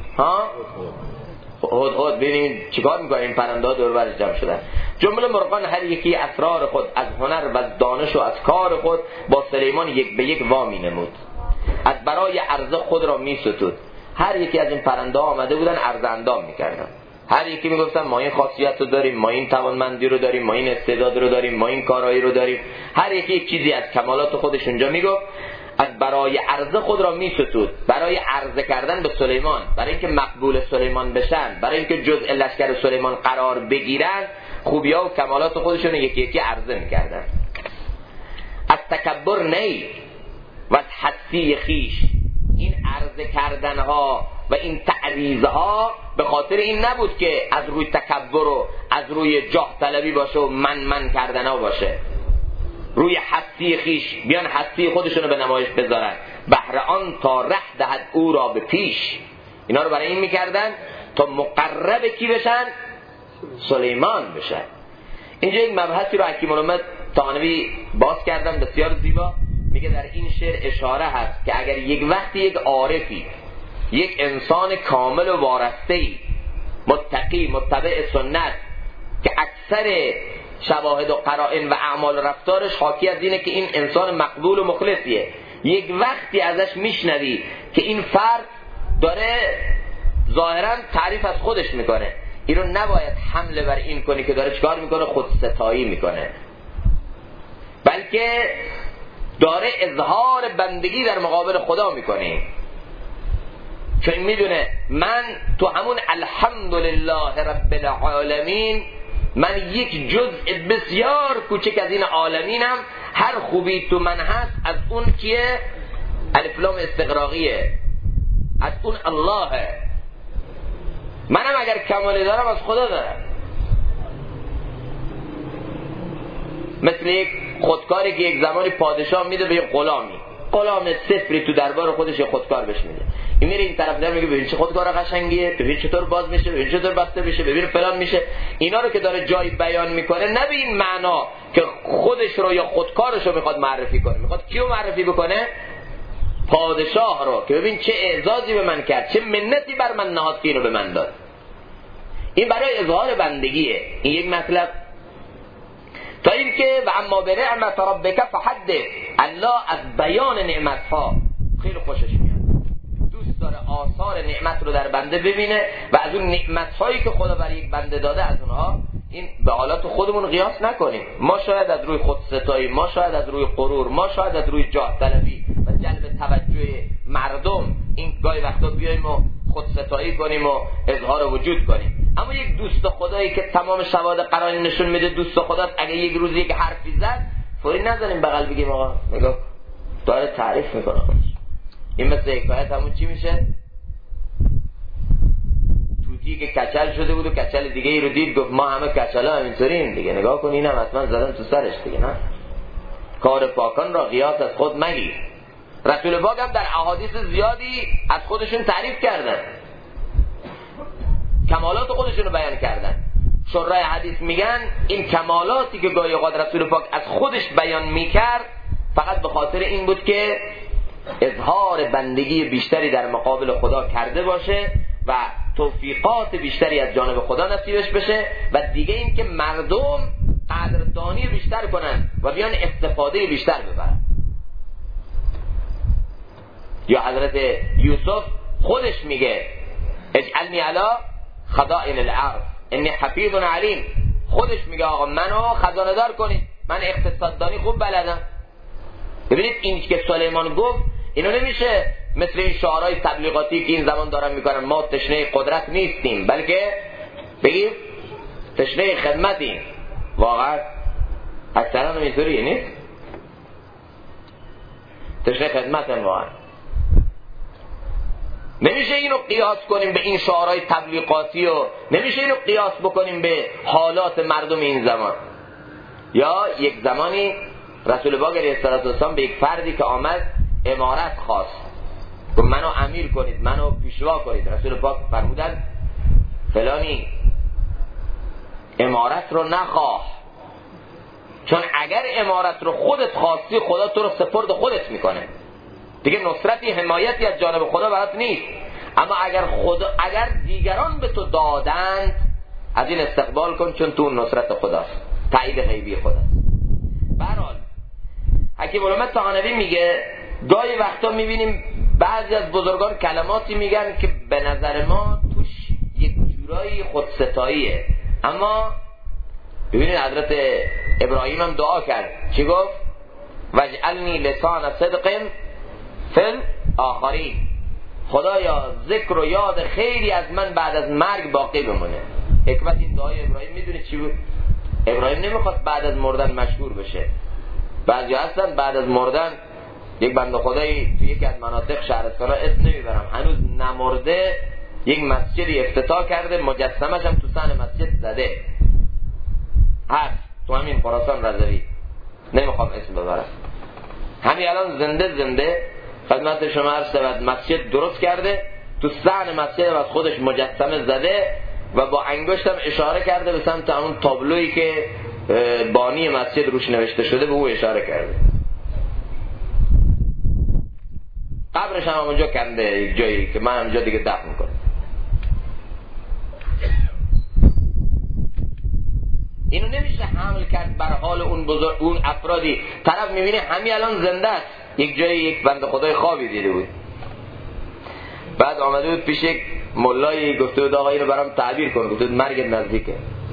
هدهد. ببینید چیکار میکنه این پرنده ها دور برش جمع شدن. جمله مرغان هر یکی اسرار خود از هنر و از دانش و از کار خود با سلیمان یک به یک وامی نمود. از برای عرضه خود را میستود. هر یکی از این پرنده ها آمده بودن عرض اندام میکردن. هر یکی میگفتن ما این خاصیت رو داریم، ما این توانمندی رو داریم، ما این استعداد رو داریم، ما این کارایی رو داریم. هر یکی یک چیزی از کمالات خودش اونجا میگفت. از برای عرضه خود را میستود، برای عرضه کردن به سلیمان، برای اینکه مقبول سلیمان بشن، برای اینکه جزء لشکر سلیمان قرار بگیرن، خوبی‌ها و کمالات خودشون یکی یکی عرضه میکردن. از تکبر نی و از حسی خیش. این عرضه کردنها و این تعریضها به خاطر این نبود که از روی تکبر و از روی جاه طلبی باشه و من کردنها باشه. روی حسی خیش بیان حسی خودشونو به نمایش بذارن، بهر آن تا ره دهد او را به پیش. اینا رو برای این میکردن تا مقرب کی بشن؟ سلیمان بشن. اینجا یک مبحثی رو حکیم الامت طحاوی باز کردن بسیار زیبا. میگه در این شعر اشاره هست که اگر یک وقتی یک عارفی، یک انسان کامل و وارسته‌ای، متقی، متبع سنت، که اکثر شواهد و قرائن و اعمال رفتارش حاکی از اینه که این انسان مقبول و مخلصیه، یک وقتی ازش میشنوی که این فرد داره ظاهرا تعریف از خودش میکنه، این رو نباید حمله بر این کنی که داره چیکار میکنه؟ خودستایی میکنه، بلکه داره اظهار بندگی در مقابل خدا میکنه. چون میدونه من تو همون الحمدلله رب العالمین، من یک جزء بسیار کوچک از این عالمینم. هر خوبی تو من هست از اون کیه؟ الف لام استغراقیه، از اون اللهه. منم اگر کمالی دارم از خدا دارم. مثل یک خودکاری که یک زمانی پادشاه میده به یک غلام صفری تو دربار خودش خودکار بهش میده. این میره این طرف میگه ببین چه خودکار قشنگیه، ببین چطور باز میشه، ببین چطور بسته میشه، ببین فلان میشه. اینا رو که داره جای بیان میکنه، نه به این معنا که خودش رو یا خودکارش رو میخواد معرفی کنه. میخواد کیو معرفی بکنه؟ پادشاه رو، که ببین چه اعزازی به من کرد، چه منتی بر من نهاد که اینو به من داد. این برای اظهار بندگیه. این یک مطلب. تا این که و اما به نعمت ربک فحدث، الله از بیان نعمتها خیلی خوشش میاد، دوست داره آثار نعمت رو در بنده ببینه و از اون نعمتهایی که خدا برای یک بنده داده از اونها این به حالات خودمون قیاس نکنیم. ما شاید از روی خودستایی، ما شاید از روی غرور، ما شاید از روی جاه طلبی و جلب توجه مردم این گاهی وقتا بیایم و خودستایی کنیم و اظهار وجود کنیم. اما یک دوست خدایی که تمام شواهد قرائن نشون میده دوست خداست، اگه یک روز یک حرفی زد فوری نزنیم بغل بگیم آقا نگاه داره تعریف میکنه خودش. این مثل حکایت همون چی میشه؟ توتی که کچل شده بود و کچل دیگه ای رو دید، گفت ما همه کچلا همینطوریم دیگه، نگاه کن اینم حتما زدن تو سرش دیگه. نه، کار پاکان را قیاس از خود مگیر. رسول پاک هم در احادیث زیادی از خودشون تعریف کردن، کمالات خودشون رو بیان کردن. شرح حدیث میگن این کمالاتی که گاهی اوقات رسول پاک از خودش بیان میکرد فقط به خاطر این بود که اظهار بندگی بیشتری در مقابل خدا کرده باشه و توفیقات بیشتری از جانب خدا نصیبش بشه و دیگه این که مردم قدردانی بیشتر کنن و بیان استفاده بیشتر ببرن. یا حضرت یوسف خودش میگه اجعلنی علی خزائن الارض انی حفیظ علیم. خودش میگه آقا منو خزانه دار کنید، من اقتصاددانی خوب بلدم. ببینید این که سلیمان گفت اینو نمیشه مثل این شعارهای تبلیغاتی که این زمان دارن میکنن ما تشنه قدرت نیستیم بلکه بگیم تشنه خدمتیم. واقعا اکثرا اینطوریه نیست؟ تشنه خدمتیم واقعا. نمیشه اینو قیاس کنیم به این شعارهای تبلیغاتی و نمیشه اینو قیاس بکنیم به حالات مردم این زمان. یا یک زمانی رسول پاک علیه السلام به یک فردی که آمد امارت خواست، گفت منو امیر کنید، منو پیشوا کنید. رسول پاک فرمودند فلانی امارت رو نخواه، چون اگر امارت رو خودت خواستی خدا تو رو سپرد خودت میکنه دیگه، نصرتی حمایتی از جانب خدا برات نیست. اما اگر دیگران به تو دادند از این استقبال کن، چون تو نصرت خداست، تایید غیبی خداست. به هر حال حکیم علامه طحاوی میگه گاهی وقتا میبینیم بعضی از بزرگان کلماتی میگن که به نظر ما توش یک جورایی خودستاییه، اما ببینید حضرت ابراهیم هم دعا کرد، چی گفت؟ وجعلنی لسان صدق فی الاخرین، خدایا ذکر و یاد خیری از من بعد از مرگ باقی بمونه. حکمت این دعای ابراهیم میدونید چی بود؟ ابراهیم نمیخواست بعد از مردن مشهور بشه. بعضی هستن بعد از مردن، یک بنده خدایی توی یکی از مناطق شهرستان اسم نمیبرم، هنوز نمرده، یک مسجدی افتتاح کرده، مجسمش هم تو صحن مسجد زده هست تو همین خراسان رضوی، نمیخوام اسم ببرم. همین الان زنده خدمت شما عرض شود مسجد درست کرده، تو صحن مسجد از خودش مجسمه زده و با انگشتم اشاره کرده به سمت همون تابلویی که بانی مسجد روش نوشته شده، به او اشاره کرده. قبرش هم اونجا کنده، یک جایی که من اونجا دیگه دفن کنم. اینو نمیشه حمل کرد بر حال اون افرادی. طرف میبینه همین الان زنده است، یک جایی یک بنده خدای خوابی دیده بود، بعد آمده بود پیش یک ملایی، گفته بود آقا اینو برام تعبیر کن، گفته بود مرگت نزدیکه.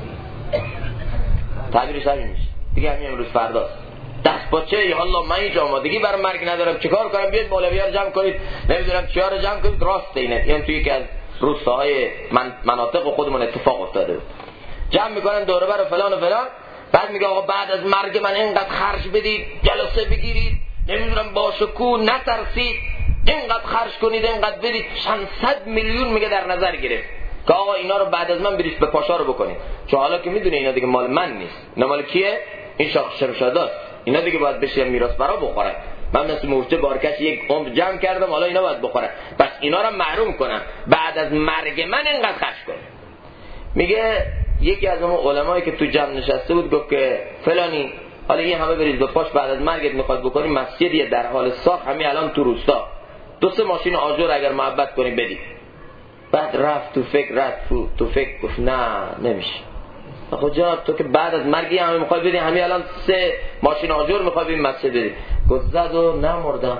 تعبیرش همین میشه دیگه، همین امروز فرداست. دست باچه یا الله من هیچ آمادگی برای مرگ ندارم، چیکار کنم؟ بیاید مولوی‌ها رو جمع کنید، نمیدونم چیا رو جمع کنید. راست اینه، این توی یکی از روستاهای مناطق خودمون اتفاق افتاده بود. جمع میکنن دوره بر فلان و فلان، بعد میگه آقا بعد از مرگ من اینقدر خرج بدید، جلسه بگیرید، نمیدونم با شکوه نترسید، اینقدر خرج کنید، اینقدر بدید. چند صد میلیون میگه در نظر گرفت که آقا اینا رو بعد از من برید به پاشا رو بکنید، چون حالا که میدونه اینا دیگه مال من نیست، اینا مال کیه؟ این شاخ شمشاداست، اینا دیگه باید بشه میراث برا بخورن. من مثل مورچه بارکش یک عمر جمع کردم، حالا اینا باید بخورن، پس اینا رو محروم کنم، بعد از مرگ من اینقدر خرج کنم. میگه یکی از اون علمایی که تو جمع نشسته بود گفت که فلانی حالا این همه بریز به پاش، بعد از مرگت میخواد بکنی مسجدیه در حال ساخت همین الان تو روستا، 2-3 ماشین آجر اگر محبت کنی بدی. بعد رفت تو فکر گفت نه نمیشه. آخه جا تو که بعد از مرگی همه میخوای بدی، همین الان 3 ماشین آجر میخوای بدی مسجد بدی. گفت زد و نمردم.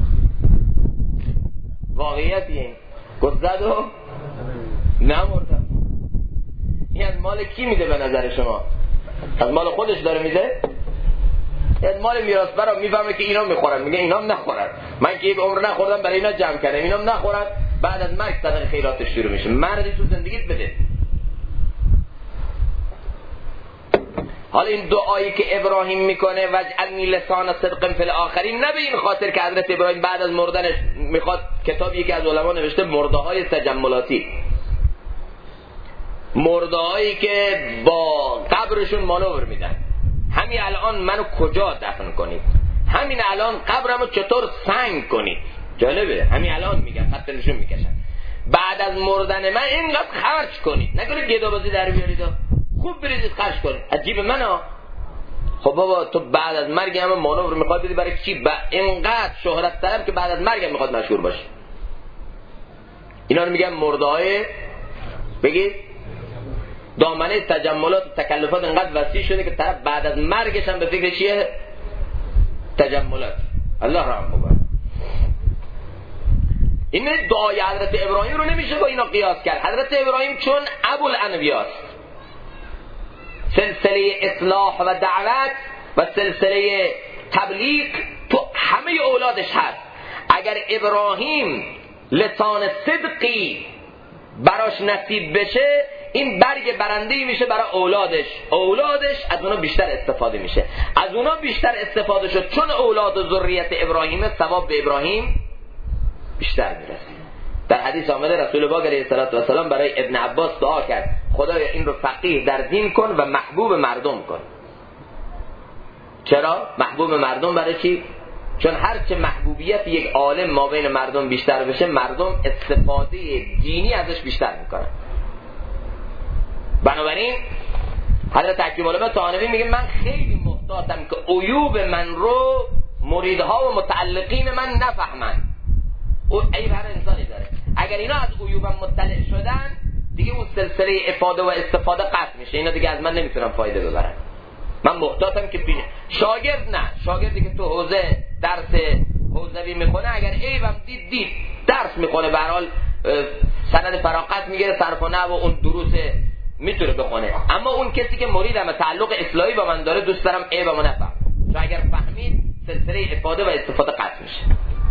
واقعیتی این گفت زد و نمردم. این از مال کی میده به نظر شما؟ از مال خودش داره میده؟ از مال میراث برا میفهمه که اینا میخورن، میگه اینا نخورن، من که یک عمر نخوردم برای اینا جمع کردم، اینا نخورن، بعد از مرگ صدقه خیراتش شروع میشه. مردی تو زندگیت بده. حالا این دعایی که ابراهیم میکنه وجعلنی لسان صدق فی الاخرین، نه به این خاطر که حضرت ابراهیم بعد از مردنش میخواد، کتابی یکی از علما نوشته مرده‌های تجملاتی، مرده‌هایی که با قبرشون مانور میدن، همین الان منو کجا دفن کنید، همین الان قبرمو چطور سنگ کنید. جالبه همین الان میگن، خط نشون میکشن بعد از مردن من اینقدر خرج کنید، نکنید گدابازی در بیارید، خوب بریزید خرج کنید. عجیب منو. خب بابا تو بعد از مرگ هم مانور میخواد بدی برای چی؟ اینقدر شهرت طلب که بعد از مرگ هم میخواد مشهور باشه. اینا رو میگن مرده‌های، بگید دامنه تجملات و تکلفات انقدر وسیع شده که طرف بعد از مرگش هم به فکر چیه؟ تجملات. الله رحم کنه. این دعای حضرت ابراهیم رو نمیشه با اینا قیاس کرد. حضرت ابراهیم چون ابوالانبیاست، سلسله اصلاح و دعوت و سلسله تبلیغ تو همه اولادش هست. اگر ابراهیم لسان صدقی براش نصیب بشه، این برگ برنده‌ای میشه برای اولادش از اونا بیشتر استفاده میشه، از اونا بیشتر استفاده شد، چون اولاد و ذریت ابراهیم ثواب به ابراهیم بیشتر میرسه. در حدیث آمده رسول پاک علیه السلام برای ابن عباس دعا کرد خدایا این رو فقیه در دین کن و محبوب مردم کن. چرا؟ محبوب مردم. برای چی؟ چون هرچه محبوبیت یک عالم ما بین مردم بیشتر بشه، مردم استفاده دینی ازش بیشتر میکنن. بنابراین حضرت حکیم العلماء طحاوی میگه من خیلی محتاطم که عیوب من رو مریدها و متعلقین من نفهمن. او عیب هر انسانی داره. اگر اینا از عیوبم مطلع شدن، دیگه اون سلسله افاده و استفاده قطع میشه. اینا دیگه از من نمیتونن فایده ببرن. من محتاطم که شاگرد نه، شاگردی که تو حوزه درس حوزوی میخونه، اگر عیبم دید درس میخونه، به هر حال سند فراغت میگیره، صرف و نحو و اون دروس میتونه بخونه. اما اون کسی که مریدم تعلق اصلاحی با من داره، دوست دارم عیبمو نفهم، چون اگر فهمید سلسله افاده و استفاده قطع میشه.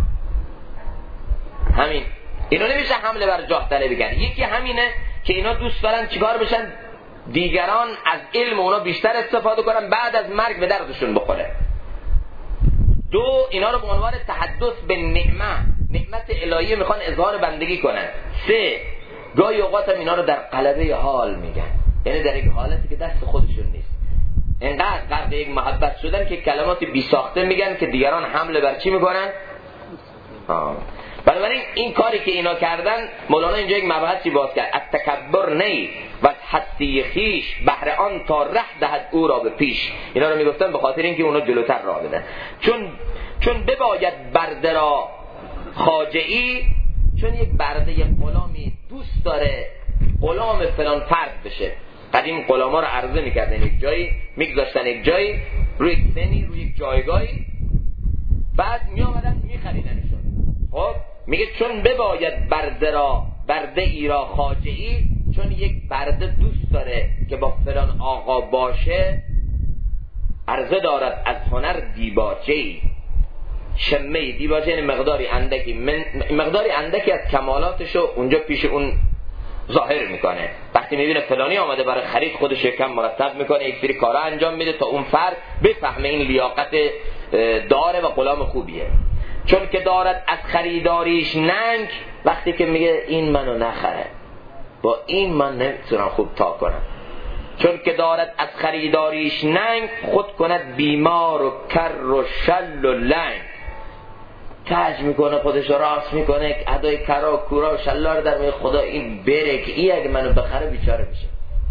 همین اینو نمیشه حمله بر جاه طلبی کرد. یکی همینه که اینا دوست دارن چیکار بشن؟ دیگران از علم اونا بیشتر استفاده کنن، بعد از مرگ به دردشون بخوره. دو، اینا رو به عنوان تحدث به نعمت الهی میخوان اظهار بندگی کنن. سه، گاهی اوقات هم اینا رو در قلبه حال میگن، یعنی در یک حالتی که دست خودشون نیست. اینقدر غرق یک محبت شدن که کلمات بی ساخته میگن که دیگران حمله بر چی میکنن؟ بنابراین این کاری که اینا کردن، مولانا اینجا یک مبحثی باز کرد. از تکبر نی و از هستی خویش، بهر آن تا ره دهد او را به پیش. اینا رو میگفتن به خاطر اینکه اونا جلوتر راه بدن. چون بباید برده را خواجه‌ای، چون یک برده یک غلامی دوست داره غلام فلان فرد بشه. قدیم غلاما رو عرضه میکردن، یک جایی میگذاشتن، یک جایی روی یک سنی، روی یک جایگاهی، بعد میآمدن میخریدنشون. خب میگه چون بباید برده ای را خواجه‌ای، چون یک برده دوست داره که با فلان آقا باشه، عرضه دارد از هنر دیباچه‌ای. شمه دیباچه یعنی مقداری اندکی از کمالاتشو اونجا پیش اون ظاهر میکنه. وقتی میبینه فلانی آمده برای خرید، خودش یکم مرتب میکنه، یک سری کارا انجام میده تا اون فرد بفهمه این لیاقت داره و غلام خوبیه. چون که دارد از خریداریش ننگ، وقتی که میگه این منو نخره، با این من نمیتونم خوب تا کنم. چون که دارد از خریداریش ننگ، خود کند بیمار و کر و شل و لنگ. کج میکنه، خودش راست میکنه، ادای کرا و کورا و شلار در میگه خدا این بره که این اگه منو بخره بیچاره میشه.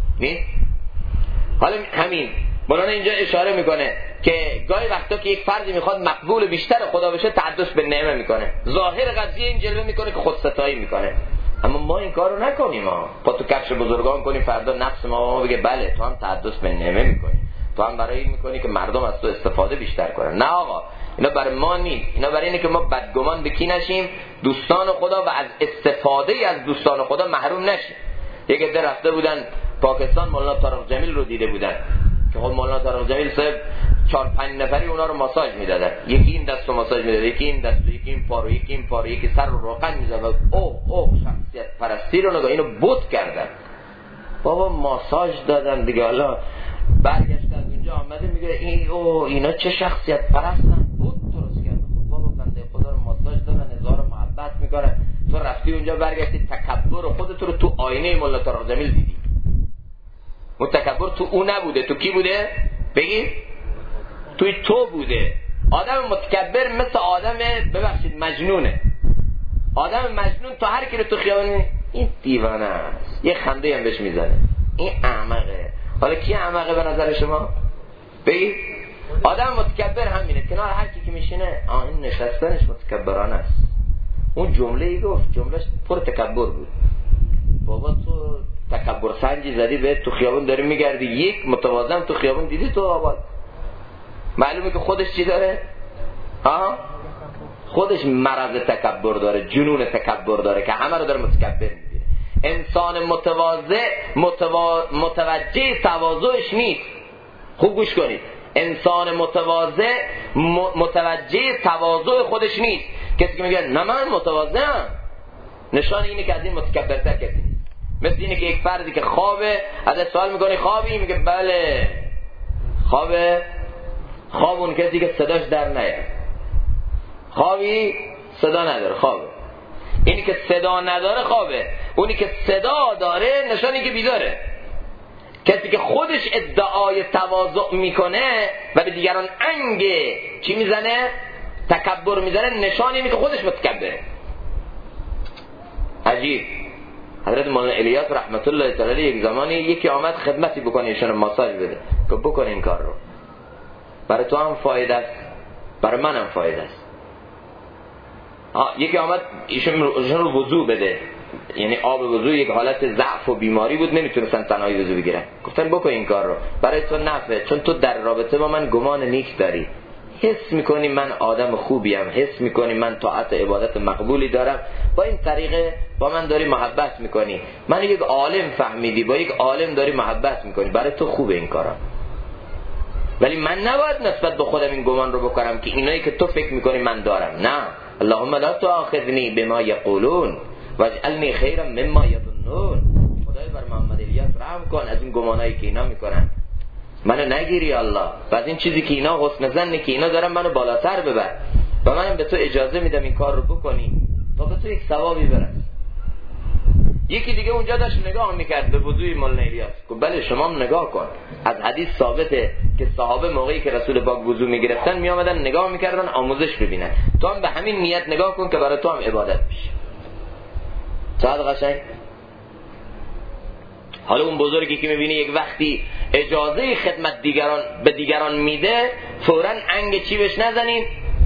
حالا همین مولانا اینجا اشاره میکنه که گاهی وقتا که یک فردی میخواد مقبول بیشتر خدا بشه، تحدث به نعمه میکنه. ظاهر قضیه این جلوه میکنه که خودستایی میکنه. اما ما این کارو نکنیم، پا تو کفش بزرگان کنیم، فردا نفس ما بگه بله تو هم تحدث به نعمه میکنی، تو هم برای این میکنی که مردم از تو استفاده بیشتر کنن. نه آقا، اینا برای ما نیست، اینا برای اینه که ما بدگمان بکی نشیم، دوستان خدا و از استفاده از دوستان خدا محروم نشیم. یک عده رفته بودن پاکستان، مولانا طارق جمیل رو دیده بودن که خب مولانا طارق جمیل صاحب 4-5 نفری اونا رو ماساژ میدادن، یکی این دستو ماساژ میداد، یکی این دستو، یکی این پارو، یکی این پارو، یکی سر رو روغن میزد. اوه شخصیت پرستی رو نگاه، اینو بت کردن، بابا ماساژ دادن دیگه. حالا برگشت از اونجا آمده میگه اینا چه شخصیت پرستن، بت درست کردن. خب بابا بنده خدا رو ماساژ دادن، هزار محبت میکنه، تو رفتی اونجا برگشتی تکبر خودت رو تو آینه مولانا طارق جمیل دیدی. اون تکبر تو اون نبوده، تو کی بوده؟ بگی توی تو بوده. آدم متکبر مثل آدم ببخشید مجنونه. آدم مجنون تا هر کی رو تو خیابون این دیوانه است، یه خنده هم بهش میزنه، این احمقه. حالا کی احمقه به نظر شما؟ بگی آدم متکبر همینه، کنار هر کی که میشینه این نشستنش متکبرانه است. اون جمله‌ای گفت، جملهش پر تکبر بود. بابا تو تکبر سنجی زدی به تو خیابون داری میگردی، یک متواضع تو خیابون دیدی تو آباد، معلومه که خودش چی داره؟ خودش مرض تکبر داره، جنون تکبر داره که همه رو داره متکبر میگیره. انسان متوجه تواضعش نیست. خوب گوش کنید، انسان متواضع متوجه تواضع خودش نیست. کسی که میگه نه من متواضعم، نشان اینه که از این متکبرتر کسی نیست. مثل اینه که یک فردی که خوابه، ازش سوال میکنه خوابی؟ میگه بله خوابه. خواب اون کسی که صداش در نیاد. خوابی؟ صدا نداره خوابه. اینی که صدا نداره خوابه. اونی که صدا داره نشانی که بیداره. کسی که خودش ادعای تواضع میکنه و به دیگران انگ چی میزنه؟ تکبر میزنه، نشانی که خودش متکبره. عجیب. حضرت مولانا الیاس رحمت الله تعالی علیه یک زمانی یکی آمد خدمتی بکنه، ایشون ماساژ بده، که بکن این کار رو، برای تو هم فایده است، برای منم فایده است. یکی آمد ایشون رو وضو بده، یعنی آب وضو یک حالت ضعف و بیماری بود، نمیتونستن تنهایی وضو بگیرن، گفتن بکن این کار رو، برای تو نفعه، چون تو در رابطه با من گمان نیک داری، حس میکنی من آدم خوبیم، حس میکنی من طاعت عبادت مقبولی دارم، با این طریقه با من داری محبت میکنی، من یک عالم فهمیدی، با یک عالم داری محبت میکنی، برای تو خوبه این کارم. ولی من نباید نسبت به خودم این گمان رو بکنم که اینایی که تو فکر میکنی من دارم. نه، اللهم لا تؤاخذنی بما یقولون واجعلنی خیرا مما یظنون. خدای بر محمد الیاس رحم کن از این گمانایی که اینا میکنن، منو نگیری الله، و از این چیزی که اینا حسن ظنی که اینا دارن منو بالاتر ببر، و منم به تو اجازه میدم این کار رو بکنی تا به تو یک ثوابی برس. یکی دیگه اونجا داشت نگاه میکرد به وضوی مولانا الیاس، گفت بله شما هم نگاه کن، از حدیث ثابته که صحابه موقعی که رسول پاک وضو میگرفتن میآمدن نگاه میکردن آموزش ببینن، تو هم به همین نیت نگاه کن که برای تو هم عبادت میشه. چقدر قشنگ. حالا اون بزرگی که میبینی یک وقتی اجازه خدمت به دیگران میده، فوراً انگ چی بهش نزنین؟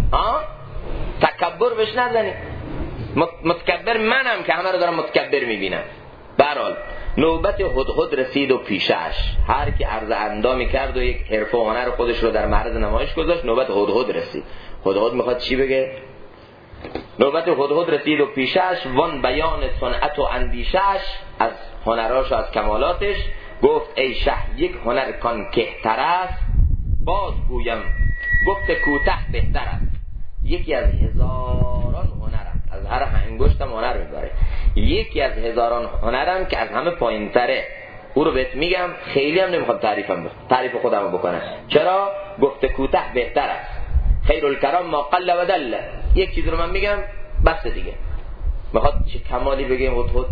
تکبر بهش نزنین. متکبر منم که همه رو دارم متکبر میبینم. برحال نوبت هدهد رسید و پیشش، هر کی عرض اندامی کرد و یک حرفه و هنر خودش رو در معرض نمایش گذاشت، نوبت هدهد رسید. هدهد میخواد چی بگه؟ نوبت هدهد رسید و پیشش، وان بیان صنعت و اندیشش، از هنراش و از کمالاتش گفت ای شه یک هنر کان کهتر است، باز گویم گفت کوته بهتر است. یکی از هزاران هنرم، از هر انگشتم هنر میبره، یکی از هزاران هنرم که از همه پایین تره، او رو بهت میگم، خیلی هم نمیخواد تعریف خودم رو بکنم. چرا؟ گفت کوته بهتر است، خیر الکلام ما قل و دل. یک چیز رو من میگم بس دیگه، میخواد چه کمالی بگیم هدهد.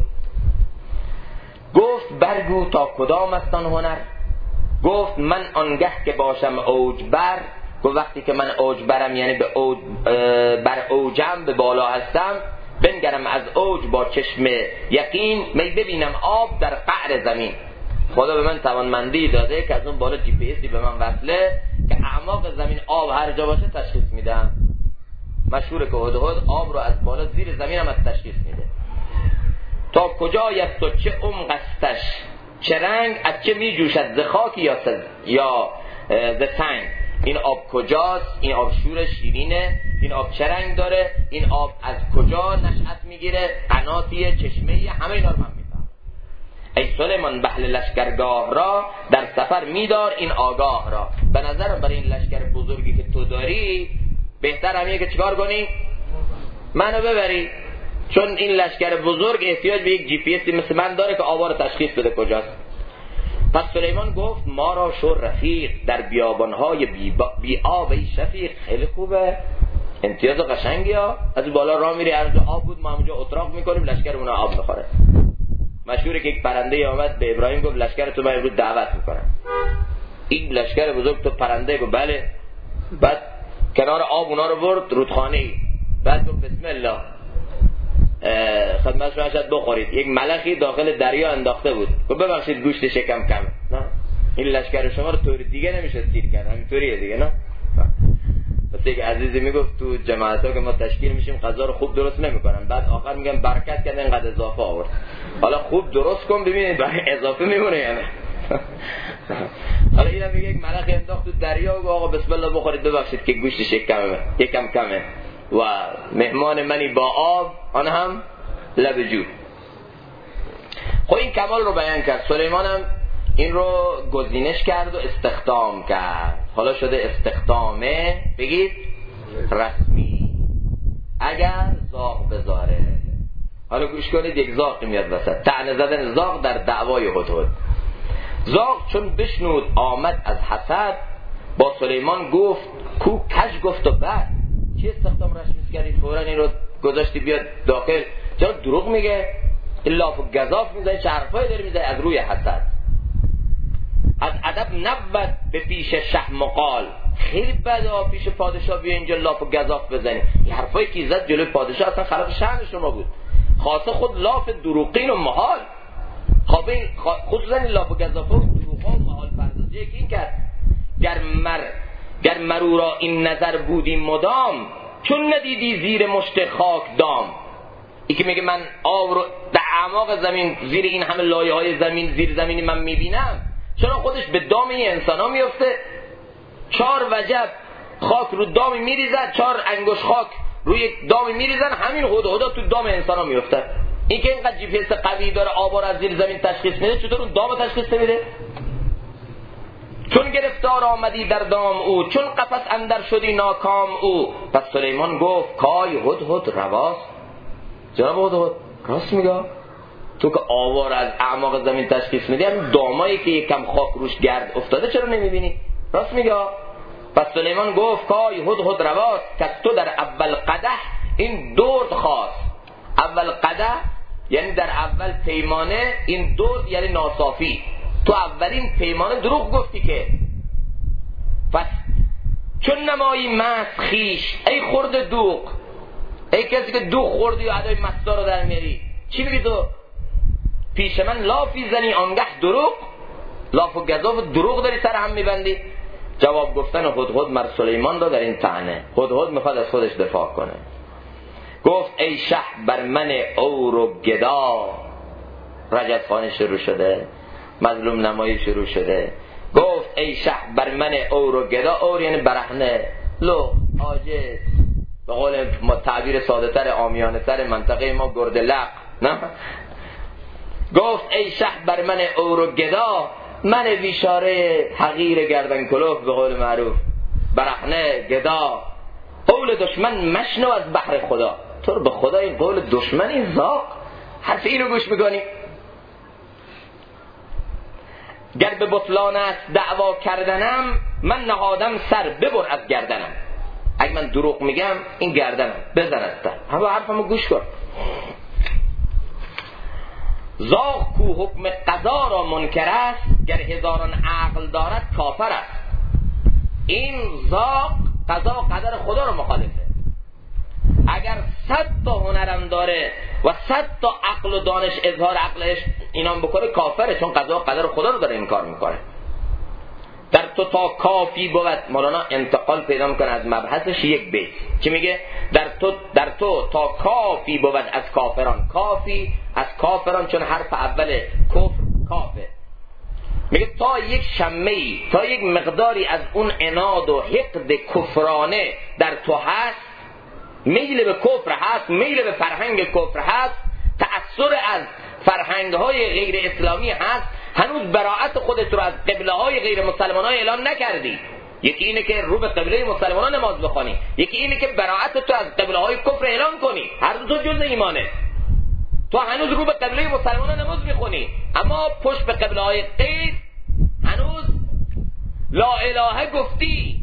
گفت برگو تا کدام است آن هنر، گفت من آنگه که باشم اوج بر. گفت وقتی که من اوج برم یعنی بر اوجم، به بالا هستم، بنگرم از اوج با چشم یقین، می ببینم آب در قعر زمین. خدا به من توانمندی داده که از اون بالا جی پی اسی به من وصله که اعماق زمین آب هر جا باشه تشخیص میدم. مشهوره که هدهد آب رو از بالا زیر زمین هم از تشخیص میده. تا کجای است و چه عمق استش، چه رنگ از چه می جوشد، ز خاک یا ز سنگ. این آب کجاست؟ این آب شور شیرینه. این آب چه رنگ داره؟ این آب از کجا نشأت میگیره؟ قناتیه، چشمه‌ایه، همه اینا رو من میفهمم. ای سلیمان بهل لشکرگاه را، در سفر میدار این آگاه را. به نظرم برای این لشکر بزرگی که تو داری بهتر همینه که چیکار کنی؟ منو ببری، چون این لشکر بزرگ احتیاج به یک جی پی اسی مثل من داره که آبا رو تشخیص بده کجاست. پس سلیمان گفت ما را شو رفیق در بیابانهای بی آب ای شفیق. خیلی خوبه، امتیاز قشنگی ها. از بالا راه میری، هر جا آب بود ما همونجا اتراق میکنیم، لشکر اون آب میخوره. مشهوره که یک پرنده آمد به ابراهیم گفت لشکر تو من امروز دعوت میکنم. این لشکر بزرگ تو پرنده گفت بله. بعد کنار آب اونا رو برد رودخانه‌ای، بعد گفت بسم الله خدمت شما شاید بخورید. یک ملخی داخل دریا انداخته بود، گفت ببخشید گوشت شکم کم. نه این لشکر شما رو طور دیگه نمیشه سیر کرد، همینطوریه دیگه. نه مثل یک عزیزی میگفت تو جماعت‌ها که ما تشکیل میشیم غذا رو خوب درست نمیکنن، بعد آخر میگن برکت کرد اینقدر اضافه آورد. حالا خوب درست کن ببینید اضافه میمونه یا نه. حالا اینا میگه یک ملخ انداخت تو دریا و گفت آقا بسم الله بخورید، ببخشید که گوشت شکمه یکم کمه و مهمان منی با آب آن هم لب جو. خب این کمال رو بیان کرد. سلیمان هم این رو گزینش کرد و استخدام کرد. حالا شده استخدامه، بگید رسمی، اگر زاغ بذاره. حالا گوش کنید، یک زاغ میاد وسط، طعنه زدن زاغ در دعوای هدهد. زاغ چون بشنود آمد از حسد، با سلیمان گفت کو کج گفت و بد. چی استخدام رسمی کردی؟ فوراً این رو گذاشتی بیاد داخل، چرا دروغ میگه؟ این لاف و گزاف میزنی، چه حرفایی داری میزنی از روی حسد. از ادب نبود به پیش شه مقال. خیلی بده پیش پادشاه بیا اینجا لاف و گزاف بزنی. این حرفایی که زد جلوی پادشاه اصلا خلاف شأن شما بود. خاصه خود لاف دروغین و محال، خصوصا این لاف و گزافه و دروغ و محال پردازی که این کرد. گر مرو را این نظر بودی مدام، چون ندیدی زیر مشت خاک دام. این که میگه من آب رو در اعماق زمین زیر این همه لایه های زمین زیر زمینی من میبینم، چرا خودش به دام این انسان ها میفته؟ 4 وجب خاک رو دامی میریزن، 4 انگوش خاک روی دامی میریزن، همین هدهدا تو دام انسان ها میفته. این که اینقدر جی پی اس قوی داره آب رو از زیر زمین تشخیص میده، چطور اون دام تشخیص نمیده؟ چون گرفتار آمدی در دام او، چون قفس اندر شدی ناکام او. پس سلیمان گفت کای هدهد رواست. جناب هدهد راست میگه، تو که آوار از اعماق زمین تشخیص میدی، همین دامایی که یکم خاک روش گرد افتاده چرا نمیبینی؟ راست میگه. پس سلیمان گفت کای هدهد رواست، که تو در اول قدح این درد خواست. اول قدح یعنی در اول پیمانه، این درد یعنی ناصافی. تو اولین پیمانه دروغ گفتی که. پس چون نمایی مست خیش ای خورده دوغ، ای کسی که دوغ خوردی و ادای مستا رو در میاری، چی میگی تو؟ پیش من لافی زنی آنگه دروغ، لاف و گزاف و دروغ داری سر هم میبندی. جواب گفتن هدهد مر سلیمان را در این طعنه. هدهد میخواد از خودش دفاع کنه. گفت ای شه بر من اور و گدا. رجب خانه شروع شده، مظلوم نمایی شروع شده. گفت ای شه بر من اور و گدا. اور یعنی برهنه، لو، عاجز، به قول تعبیر ساده تر عامیانه تر منطقه ما گرد لق، نه؟ گفت ای شه بر من اور و گدا، من بیچاره حقیر گردن کلوف، به قول معروف برهنه گدا. قول دشمن مشنو از بحر خدا. تو به خدا این قول دشمن این زاق حرف اینو گوش میکنی؟ گر به بطلان است دعوا کردنم، من نهادم سر ببر از گردنم. اگه من دروغ میگم این گردنم بزن از سر. اما حرفمو گوش کن. زاغ کو حکم قضا را منکر است، گر هزاران عقل دارد کافر است. این زاغ قضا و قدر خدا رو مخالفه. اگر 100 تا هنرم داره و 100 تا عقل و دانش اظهار عقلش اینام بکنه کافره، چون قضا و قدر خدا رو داره انکار میکنه. در تو تا کافی بود. مولانا انتقال پیدا میکنه از مبحثش یک بیت که میگه در تو تا کافی بود از کافران. کافی از کافران چون حرف اول کفر کافه. میگه تا یک شمه‌ای، تا یک مقداری از اون عناد و حقد کفرانه در تو هست، میل به کفر هست، میل به فرهنگ کفر هست، تأثیر از فرهنگ‌های غیر اسلامی هست، هنوز براءت خودت رو از قبله‌های غیر مسلمان‌ها اعلان نکردی. یکی اینه که رو به قبله مسلمانان نماز بخوانی، یکی اینه که براءت تو از قبله‌های کفر اعلان کنی. هر دو جزء ایمانه. تو هنوز رو به قبله مسلمانان نماز میخونی، اما پشت به قبله‌های غیر هنوز لا اله گفتی،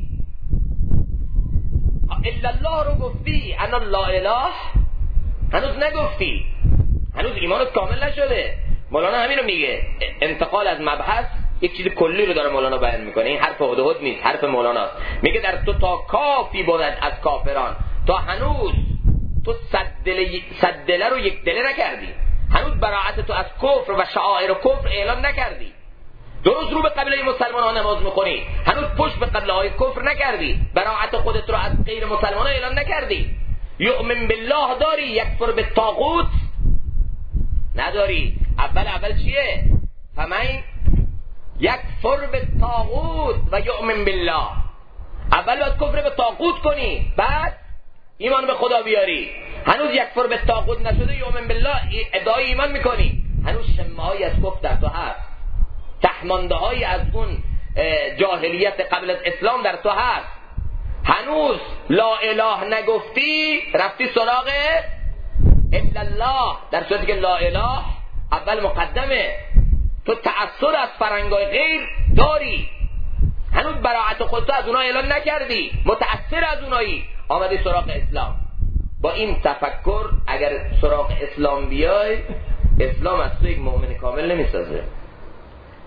الا الله رو گفتی، انا لا اله هنوز نگفتی، هنوز ایمانت کامل نشده. مولانا همین رو میگه. انتقال از مبحث یک چیز کلی رو داره مولانا بیان میکنه. این حرف هدهد نیست، حرف مولاناست. میگه در تو تا کافی بود از کافران، تا هنوز تو صد دله رو یک دله نکردی، هنوز براءت تو از کفر و شعائر کفر اعلان نکردی. درست رو به قبله مسلمان ها نماز میخونی، هنوز پشت به قبله های کفر نکردی، براءت خودت رو از غیر مسلمان ها اعلان نکردی. یؤمن بالله داری، یکفر بالطاغوت نداری. اول چیه؟ فمن یکفر بالطاغوت و یؤمن بالله. اول باید کفر به طاغوت کنی، بعد ایمان به خدا بیاری. هنوز یکفر بالطاغوت نشده، یؤمن بالله ادعای ایمان میکنی، هنوز شمه‌هایی از کفر در تو هست، تهمانده های از اون جاهلیت قبل از اسلام در تو هست. هنوز لا اله نگفتی، رفتی سراغ الا الله، در صورتی که لا اله اول مقدمه. تو تأثیر از فرهنگ‌های غیر داری، هنوز براءت خودت از اونها اعلان نکردی، متأثر از اونایی، آمدی سراغ اسلام. با این تفکر اگر سراغ اسلام بیای، اسلام از تو یک مؤمن کامل نمیسازه.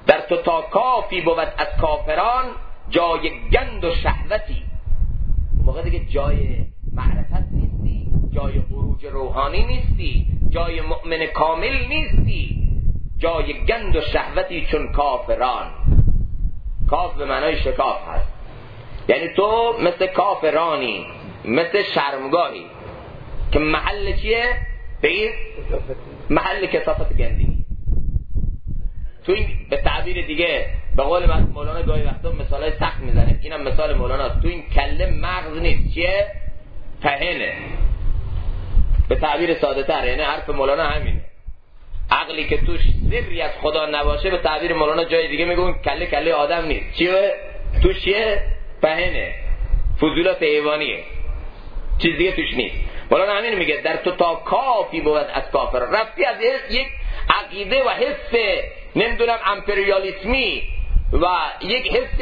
در تو تا کافی بود از کافران جای گند و شهوتی. موقع دیگه جای معرفت نیستی، جای عروج روحانی نیستی، جای مؤمن کامل نیستی، جای گند و شهوتی چون کافران. کاف به معنای شکاف هست، یعنی تو مثل کافرانی، مثل شرمگاهی که محل چیه؟ بگیر محل کثافت گندی. تو این به تعبیر دیگه به قول مولانا گاهی وقتا مثالای سخت میزنه، اینم مثال مولانا، تو این کله مغز نیست، چیه؟ پهنه. به تعبیر ساده تر، یعنی حرف مولانا همینه. عقلی که توش سری از خدا نباشه به تعبیر مولانا جای دیگه میگه اون کله کله آدم نیست، چیه؟ توش چیه؟ پهنه، فضولات حیوانیه، چیز دیگه توش نیست. مولانا همین میگه در تو تا کافی بود از کافر. رفتی از یک عقیده و حس نمیدونم امپریالیسمی و یک حس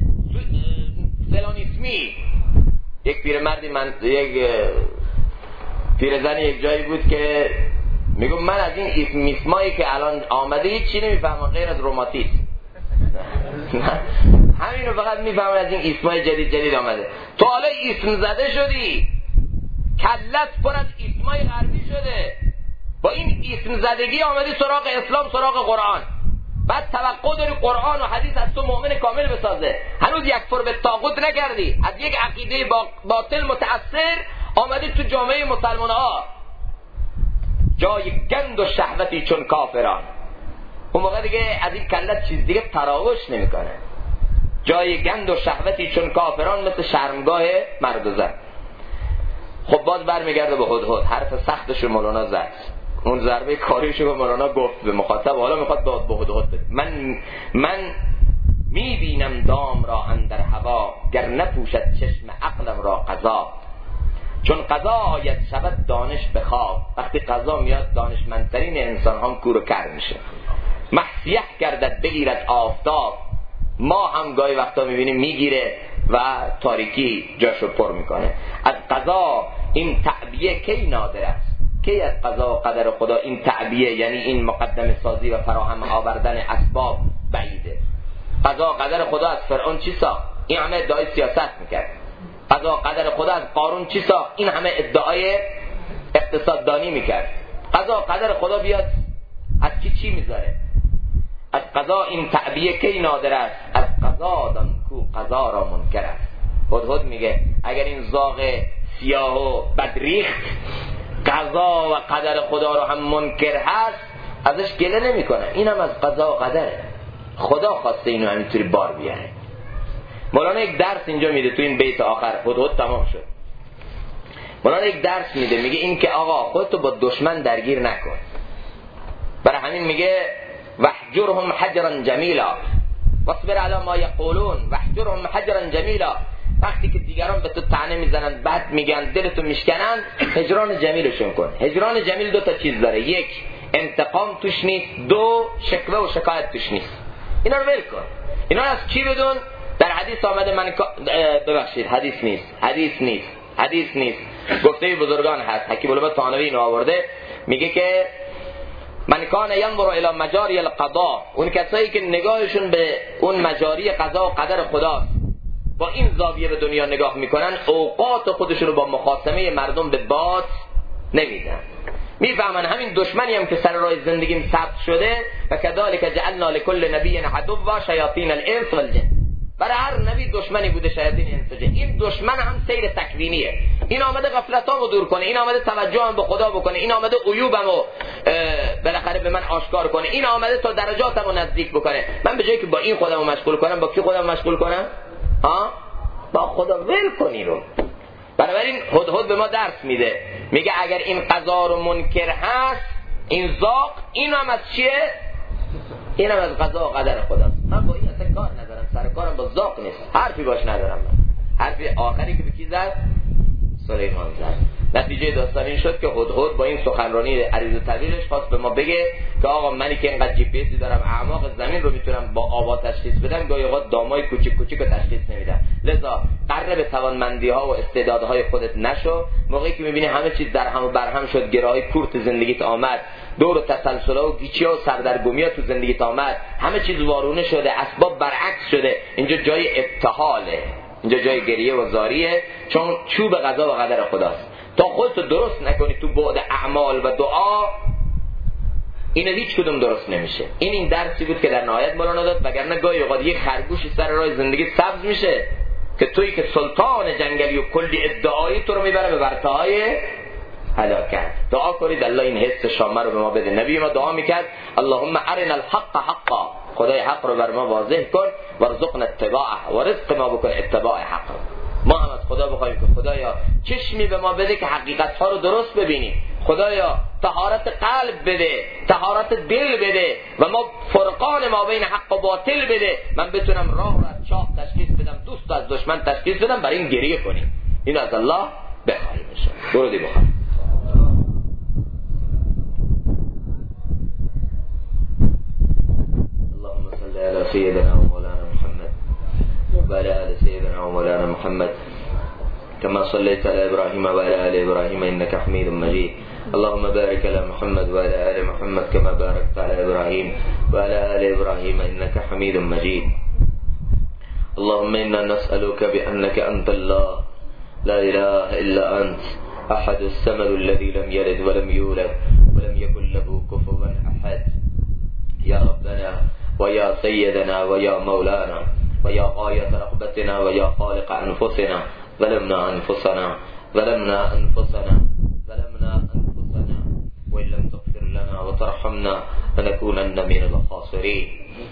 سلانیسمی. یک پیرمردی، من یک پیرزنی یک جایی بود که میگم من از این اسم میسمایی که الان آمده هیچی نمیفهمم غیر از روماتیسم. همینو فقط میفهمم از این اسمای جدید آمده. تو حالا اسم زده شدی، کلت پر از اسمای غربی شده، با این اسم زدگی آمدی سراغ اسلام، سراغ قرآن. بعد توقع داری قرآن و حدیث از تو مؤمن کامل بسازه. هنوز یک فر به طاغوت نکردی، از یک عقیده باطل متأثر آمدی تو جامعه مسلمان ها. جای گند و شهوتی چون کافران. اون موقع دیگه از این کلت چیز دیگه تراوش نمیکنه. جای گند و شهوتی چون کافران مثل شرمگاه مرد و زن. خب باز برمیگرده به هدهد، حرف سختش مولانا زد، اون ضربه کاریشو به مولانا گفت به مخاطب، حالا میخواد داد به هدهد بده. من میبینم دام را اندر هوا، گر نپوشد چشم عقلم را قضا. چون قضا آید شود دانش به خواب. وقتی قضا میاد دانشمندترین انسان هم کور و کر میشه. محسیح گردد بگیرد آفتاب. ما هم گاهی وقتا میبینیم میگیره و تاریکی جاشو پر میکنه. از قضا این تعبیه کی نادر است؟ کی از قضا و قدر خدا این تعبیه، یعنی این مقدم سازی و فراهم آوردن اسباب بعیده؟ قضا و قدر خدا از فرعون چی ساخت؟ این همه ادعای سیاست میکرد. قضا و قدر خدا از قارون چی ساخت؟ این همه ادعای اقتصاددانی میکرد. قضا و قدر خدا بیاد از چی میذاره؟ از قضا این تعبیه کی نادر است؟ از قضا دان کو قضا را منکر است. هدهد میگه اگر این زاغ سیاه و بدریخت قضا و قدر خدا رو هم منکر هست، ازش گله نمیکنه. اینم از قضا و قدره، خدا خواسته اینو همینطوری بار بیاره. مولانا یک درس اینجا میده تو این بیت آخر، هدهد تمام شد. مولانا یک درس میده، میگه این که آقا خودتو با دشمن درگیر نکن. برای همین میگه وحجرهم حجرا جمیلا واصبر علی ما یقولون وحجرهم حجرا جمیلا. وقتی که دیگران به تو طعنه میزنن، بد میگن، دلتو میشکنن، هجران جمیلشون کن. هجران جمیل دو تا چیز داره، یک انتقام توش نیست، دو شکوه و شکایت توش نیست. اینا رو ول کن. اینا از کی بدون؟ در حدیث آمده ببخشید حدیث نیست گفته بزرگان هست. حکیم الامه ثانوی اینو آورده، میگه که من کان ینظر الی مجاری القضاء، اون کسایی که نگاهشون به اون مجاری قضا و قدر خداست، با این زاویه به دنیا نگاه میکنن، اوقات خودشون رو با مخاصمه مردم به باد نمیدن. میفهمن همین دشمنی هم که سر راه زندگیم ثبت شده، و کذالک جعلنا لكل نبی عدوا شیاطین الانس والجن. برای هر نبی دشمنی بوده، شیاطین انس و جن. این دشمن هم سیر تکوینیه. این آمده غفلتامو دور کنه، این آمده توجهم به خدا بکنه، این آمده عیوبمو بالاخره به من آشکار کنه، این آمده تا درجاتمو نزدیک بکنه. من به جایی که با این خودمو مشغول کنم، با کی خودمو مشغول کنم؟ با خدا. ول کنی رو. بنابراین هدهد به ما درس میده، میگه اگر این قضا رو منکر هست، این زاق، این هم از چیه؟ این هم از قضا و قدر خداست. من با این اصلا کار ندارم، سر کارم با زاق نیست، حرفی باش ندارم. حرفی آخری که به کی زد؟ سلیمان زد. نتیجه داستان این شد که هدهد با این سخنرانی عریض و طویلش خواست به ما بگه که آقا منی که اینقدر جی پی اسی دارم، اعماق زمین رو میتونم با آوا تشخیص بدم، گاهی اوقات دامای کوچیک کوچیک رو تشخیص نمیدم. لذا قره به توانمندی ها و استعدادهای خودت نشو. موقعی که میبینی همه چیز در هم و بر هم شد، گرهای کورت زندگیت آمد دور تسلسل‌ها و گیچی‌ها و سردرگمی‌ها تو زندگیت آمد، همه چیز وارونه شده، اسباب برعکس شده، اینجا جای ابتهاله، اینجا جای گریه و زاریه، چون چوب قضا و قدر خداست. تا خودتو درست نکنی تو بعد اعمال و دعا، این هیچ کدوم درست نمیشه. این درسی بود که در نهایت مولانا داد، وگرنه گاهی اوقات یک خرگوشی سر راه زندگی سبز میشه که تویی که سلطان جنگلی و کلی ادعایی تو رو میبره به ورطه‌های هلاکت. دعا کنید الله این حس شامه رو به ما بده. نبی ما دعا میکرد اللهم ارنا الحق حقا، خدای حق رو بر ما واضح کن، وارزقنا اتباعه، و رزق ما بکن اتباع حق. ما هم از خدا بخوایم که خدایا چشمی به ما بده که حقیقت ها رو درست ببینیم، خدایا طهارت قلب بده، طهارت دل بده و ما فرقان ما بین حق و باطل بده، من بتونم راه رو از چاه تشخیص بدم، دوست از دشمن تشخیص بدم، برای این گریه کنیم. این از الله بخواهیم ان شاء الله. درودی بخواهیم. اللهم صل علی سیدنا و مولانا محمد وعلى آل سيدنا ومولانا محمد كما صليت على إبراهيم وعلى آل إبراهيم إنك حميد مجيد. اللهم بارك على محمد وعلى آل محمد كما باركت على إبراهيم وعلى آل إبراهيم إنك حميد مجيد. اللهم إنا نسألك بأنك أنت الله لا إله إلا أنت أحد الصمد الذي لم يلد ولم يولد ولم يكن له كفوا أحد. يا ربنا ويا سيدنا ويا مولانا ويا غاية رغبتنا ويا خالق أنفسنا، ظلمنا أنفسنا وإن لم تغفر لنا وترحمنا لنكونن من الخاسرين.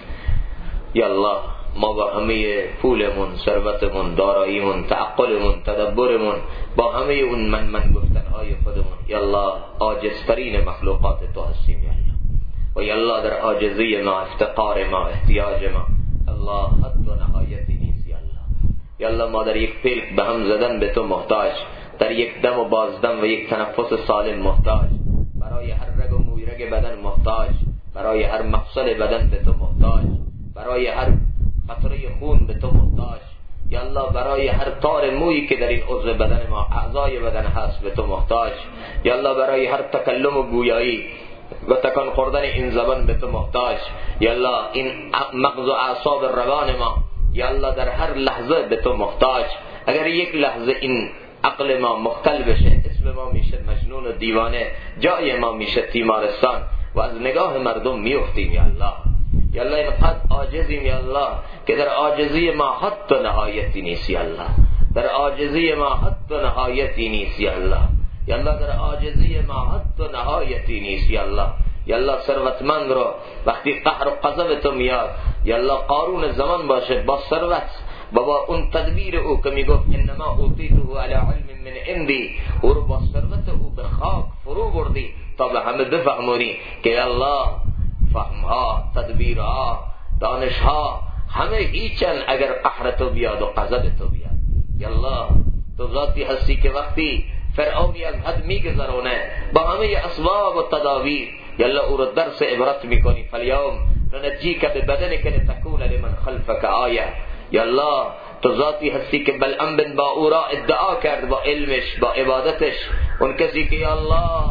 یا الله ما با همه پولمون، ثروتمون، داراییمون، تعقلمون، تدبرمون، با همه اون من گفتنهای خودمون، یا الله عاجزترین مخلوقات تو هستیم یا الله. و یا الله در عاجزی ما، افتقار ما، احتیاج ما الله حد و نهایتی نیست یا الله. یا الله ما در یک پلک به هم زدن به تو محتاج، در یک دم و بازدم و یک تنفس سالم محتاج، برای هر رگ و موی رگ بدن محتاج، برای هر مفصل بدن به تو محتاج، برای هر قطره خون به تو محتاج یا الله، برای هر تار مویی که در این عضو بدن ما، اعضای بدن هست به تو محتاج یا الله، برای هر تکلم و گویایی و تکان خوردن این زبان به تو محتاج یا الله. این مغز و اعصاب روان ما یا الله در هر لحظه به تو محتاج. اگر یک لحظه این عقل ما مختل بشه، اسم ما میشه مجنون و دیوانه، جای ما میشه تیمارستان و از نگاه مردم میافتیم یا الله. یا الله اینقدر عاجزیم یا الله که در عاجزی ما حد و نهایتی نیست یا الله، در عاجزی ما حد و نهایتی نیست یا الله. یا الله در عاجزی ما حد و نهایتی نیست یا الله. یا الله ثروتمند رو وقتی قهر و غضب تو میاد یا الله، قارون زمان باشه با ثروت و با اون تدبیر او که میگفت انما اوتیته علی علم من عندی، او رو با ثروت او به خاک فرو بردی تا به همه بفهمونی که یا الله فهمها، تدبیرها، دانشها همه هیچن اگر قهر تو بیاد و غضب تو بیاد یا الله. تو ذاتی هستی که وقتی فرعونی از حد میگذرونه با همه اسباب و تدابیر یا الله او رو درس عبرت میکنی. فالیوم ننجیک ببدنک لتکون لمن خلفک آیه یا الله. تو ذاتی هستی که بلعم بن باورا ادعا کرد با علمش، با عبادتش، اون کسی که یا الله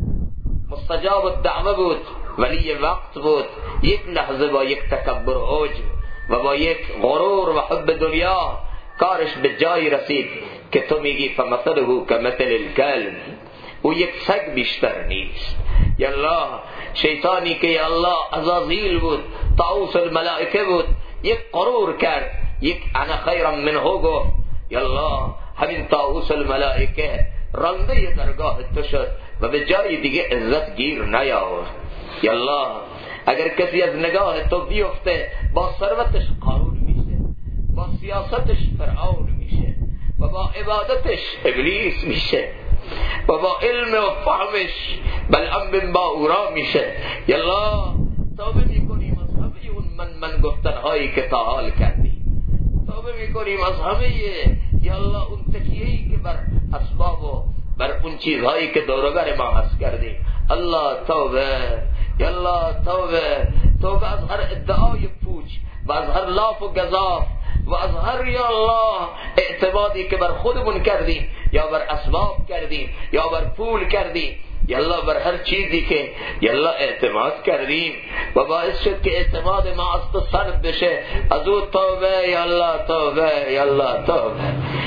مستجاب الدعوه بود، ولی وقت بود، یک لحظه با یک تکبر و عجب و با یک غرور و حب دنیا کارش به جای رسید که تو میگی فمثله کمثل الکلب، او یک سگ بیشتر نیست یا الله. شیطانی که یا الله عزازیل بود، طاووس الملائکه بود، یک غرور کرد، یک انا خیرا منه گفت یا الله. همین طاووس الملائکه رنده درگاه تو شد و به جای دیگه عزت گیر نیاورد یا الله. اگر کسی از نگاه تو بیفته با ثروتش قارون میشه، با سیاستش فرعون میشه و با عبادتش ابلیس میشه و با علم و فهمش بلعم بن باورا میشه یا الله. توبه میکنیم از همه اون من گفتنهایی که تا حال کردیم، توبه میکنیم از همه یا الله اون تکیه‌ای که بر اسباب و بر اون چیزهایی که دوربر ما هست کردیم. الله توبه یا الله، توبه از هر ادعای پوچ و از هر لاف و گزاف و از هر یا الله اعتمادی که بر خودمون کردیم یا بر اسباب کردیم یا بر پول کردیم یالله بر هر چیزی که یالله اعتماد کردیم و باعث شد که اعتماد ما از تو سرد بشه، از او توبه یالله، توبه یالله، توبه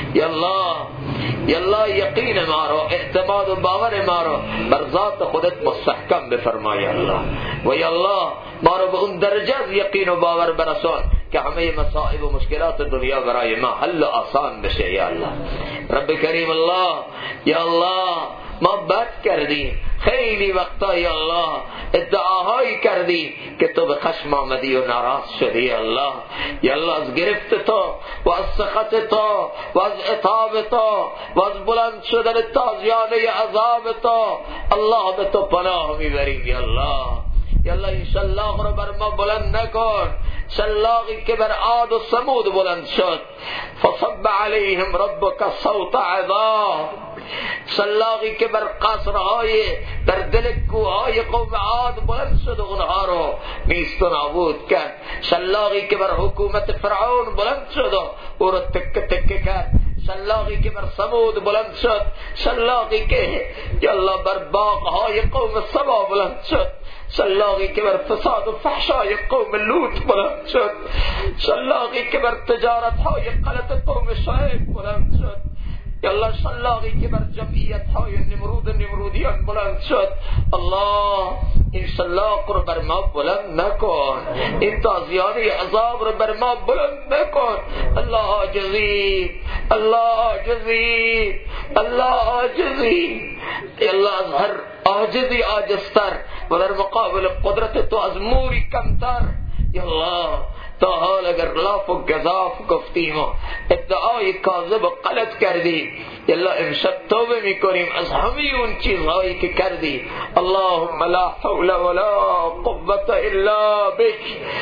یالله یقین ما رو، اعتماد و باور ما رو بر ذات خودت مستحکم بفرما یالله. و یالله ما رو به اون درجه از یقین و باور برسون که همه مصائب و مشکلات دنیا برای ما حل و آسان بشه یالله. رب کریم الله، یالله ما بد کردیم، خیلی وقتا یا الله ادعاهایی کردی که تو به خشم آمدی و ناراض شدی یا الله. یا الله از گرفت تو و از سخط تو و از عتاب تو و از بلند شدن تازیانه عذاب تو الله به تو پناه میبریم یا الله. یا الله این شلاق رو بر ما بلند نکن، شلاقی که بر عاد و ثمود بلند شد، فصب علیهم ربک صوت عذاب، شلاقی که بر قصرهای در دل کوههای قوم عاد بلند شد و اونها رو نیست و نابود کرد، شلاقی که بر حکومت فرعون بلند شد و او رو تک تک کرد، شلاقی که بر ثمود بلند شد، شلاقی که یالله بر باغهای قوم سبا بلند شد، شلاقی که بر فساد و فحشای قوم لوط بلند شد، شلاقی که بر تجارتهای غلط قوم شعیب بلند شد، یالله شلاقی که بر جمعیتهای نمرودیان بلند شد. الله این شلاق رو بر ما بلند نکن، این تازیانه عذاب رو بر ما بلند نکن. الله عاجزی، الله عاجزی، الله عاجزی، یالله از هر عاجزی عاجزتر و در مقابل قدرت تو از موری کمتر. یالله تا حال اگر لاف و گذاف گفتیم و ادعای کاذب و غلط کردیم، یالله امشب توبه میکنیم از همه اون چیزهایی که کردی. اللهم لا حول ولا قوة الا بك،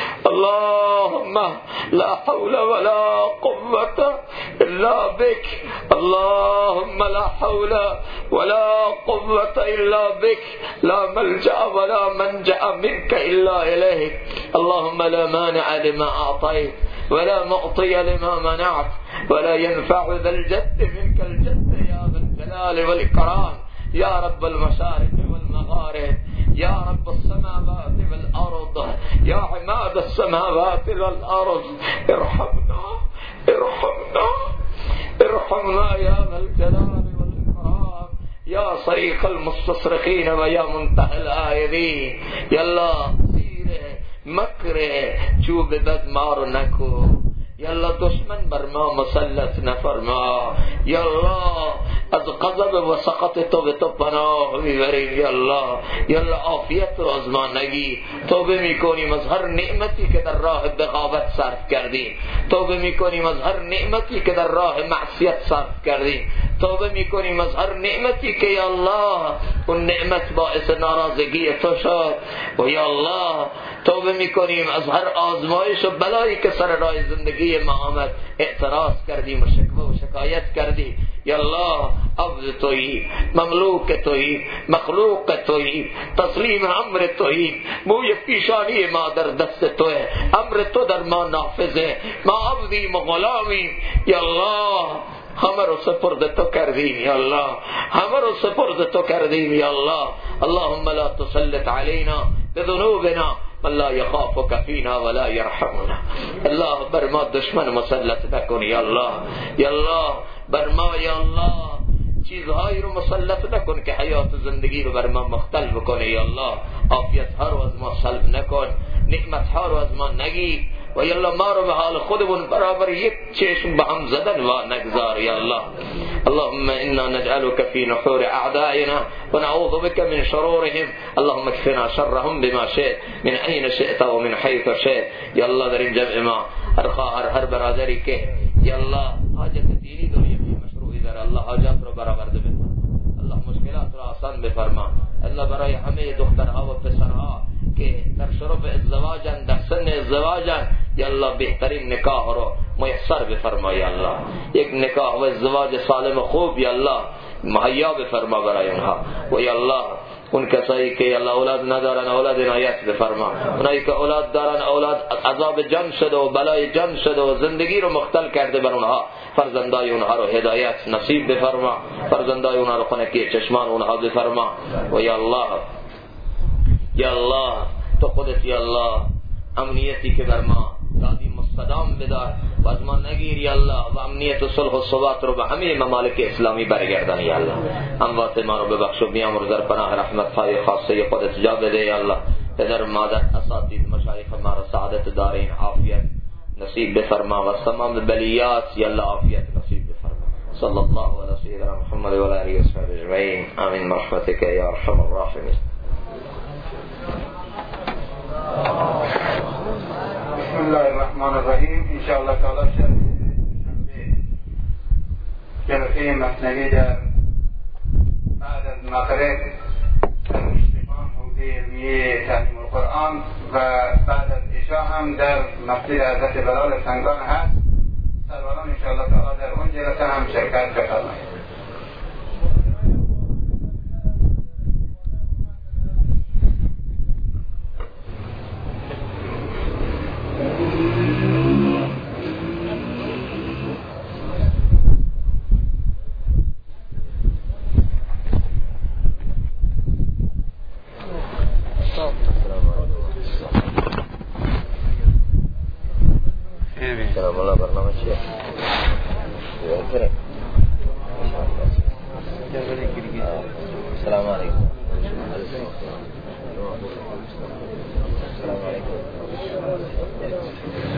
اللهم لا حول ولا قوة الا بك، اللهم لا حول ولا قوة الا بك، لا ملجأ ولا منجأ منك الا اليك، اللهم لا مانع لما أعطيت ولا معطي لما منعت ولا ينفع ذا الجد منك الجد يا ذا الجلال والإكرام، يا رب المشارق والمغارب، يا رب السماوات والأرض، يا عماد السماوات والأرض، ارحمنا ارحمنا ارحمنا يا ذا الجلال والإكرام، يا صريخ المستصرخين ويا منتهى الآيبين. يا الله مکر چوب بد مار نکو، یالله دشمن بر ما مسلط نفرما، یالله از غضب و سخط تو به تو پناه میبریم یالله. یالله عافیت رو از ما نگی، توبه میکنیم از هر نعمتی که در راه بغاوت صرف کردیم، توبه میکنیم از هر نعمتی که در راه معصیت صرف کردیم، توبه میکنیم از هر نعمتی که یا الله اون نعمت باعث ناراضگی تو شد، و یا الله توبه میکنیم از هر آزمایش و بلایی که سر راه زندگی ما آمد، اعتراض کردیم و شکوه و شکایت کردیم. یا الله عبد تویی، مملوک تویی، مخلوق تویی، تسلیم امر تویی، موی پیشانی ما در دست توه، امر تو در ما نافذه، ما عبدیم و غلامیم. یا الله همه رو سپرد تو کردیم یا الله، همه رو سپرد تو کردیم یا الله. اللهم لا تسلط علينا بذنوبنا من لا يخافك فينا ولا يرحمنا. الله بر ما دشمن مسلط نکن یا الله، یا الله بر ما یا الله چیزهایی رو مسلط نکن که حیات زندگی رو بر ما مختل بکنه یا الله. عافیت ها رو از ما سلب نکن، نعمت ها رو از ما نگی، و یا الله ما رو به حال خودمون برابر یک چشم به هم زدن و نگذار یا الله. اللهم انا نجعلك في نحور اعدائنا ونعوذ بك من شرورهم، اللهم اكفنا شرهم بما شئت من اين شئت ومن حيث شئت. یا الله در این جمع ما هر خواهر هر برادری که یا الله حاجت دینی دنیوی مشروعی داره، الله حاجت رو برآورده بفرما، الله مشکلات رو آسان بفرما. الله برای همه دخترها و پسرها که در شرف ازدواجن، در سن ازدواجن، یا الله بهترین نکاح رو میسر بفرما یا الله، یک نکاح و ازدواج سالم خوب یا الله مهیا بفرما برای اونها. و یا الله اون کسایی که الله اولاد ندارن اولاد عنایت بفرما، اونایی که اولاد دارن اولاد عذاب جان شده و بلای جان شده و زندگی رو مختل کرده بر اونها، فرزندای اونها رو هدایت نصیب بفرما، فرزندای اونها رو خنکی چشمان اونها بفرما. و یا الله تو خودت یا الله امنیتی که بر ما دادی مستدام بدار و از ما نگیر یا الله، و امنیت و صلح و ثبات رو به همه ممالک اسلامی برگردان یا الله. اموات ما رو ببخش و بیامرز در پناه رحمت های خاصه خودت جا بده یا الله. پدر مادر اساتید مشایخ ما را سعادت دارین عافیت نصیب بفرما و تمام بلیات یا الله عافیت نصیب بفرما. صلی الله علی سیدنا محمد و علی آله و صحبه اجمعین. آمین برحمتک یا ارحم الراحمین. بسم الله الرحمن الرحیم. انشاءالله تعالی شنبه جلسه مثنوی در بعد از مغرب در مشرقان حوزه علمیه تعلیم القرآن و بعد از عشاء هم در مسجد حضرت بلال سنگان هست. سروران انشاءالله تعالی در اون جلسه هم شرکت بفرمایید. السلام علیکم. السلام علیکم.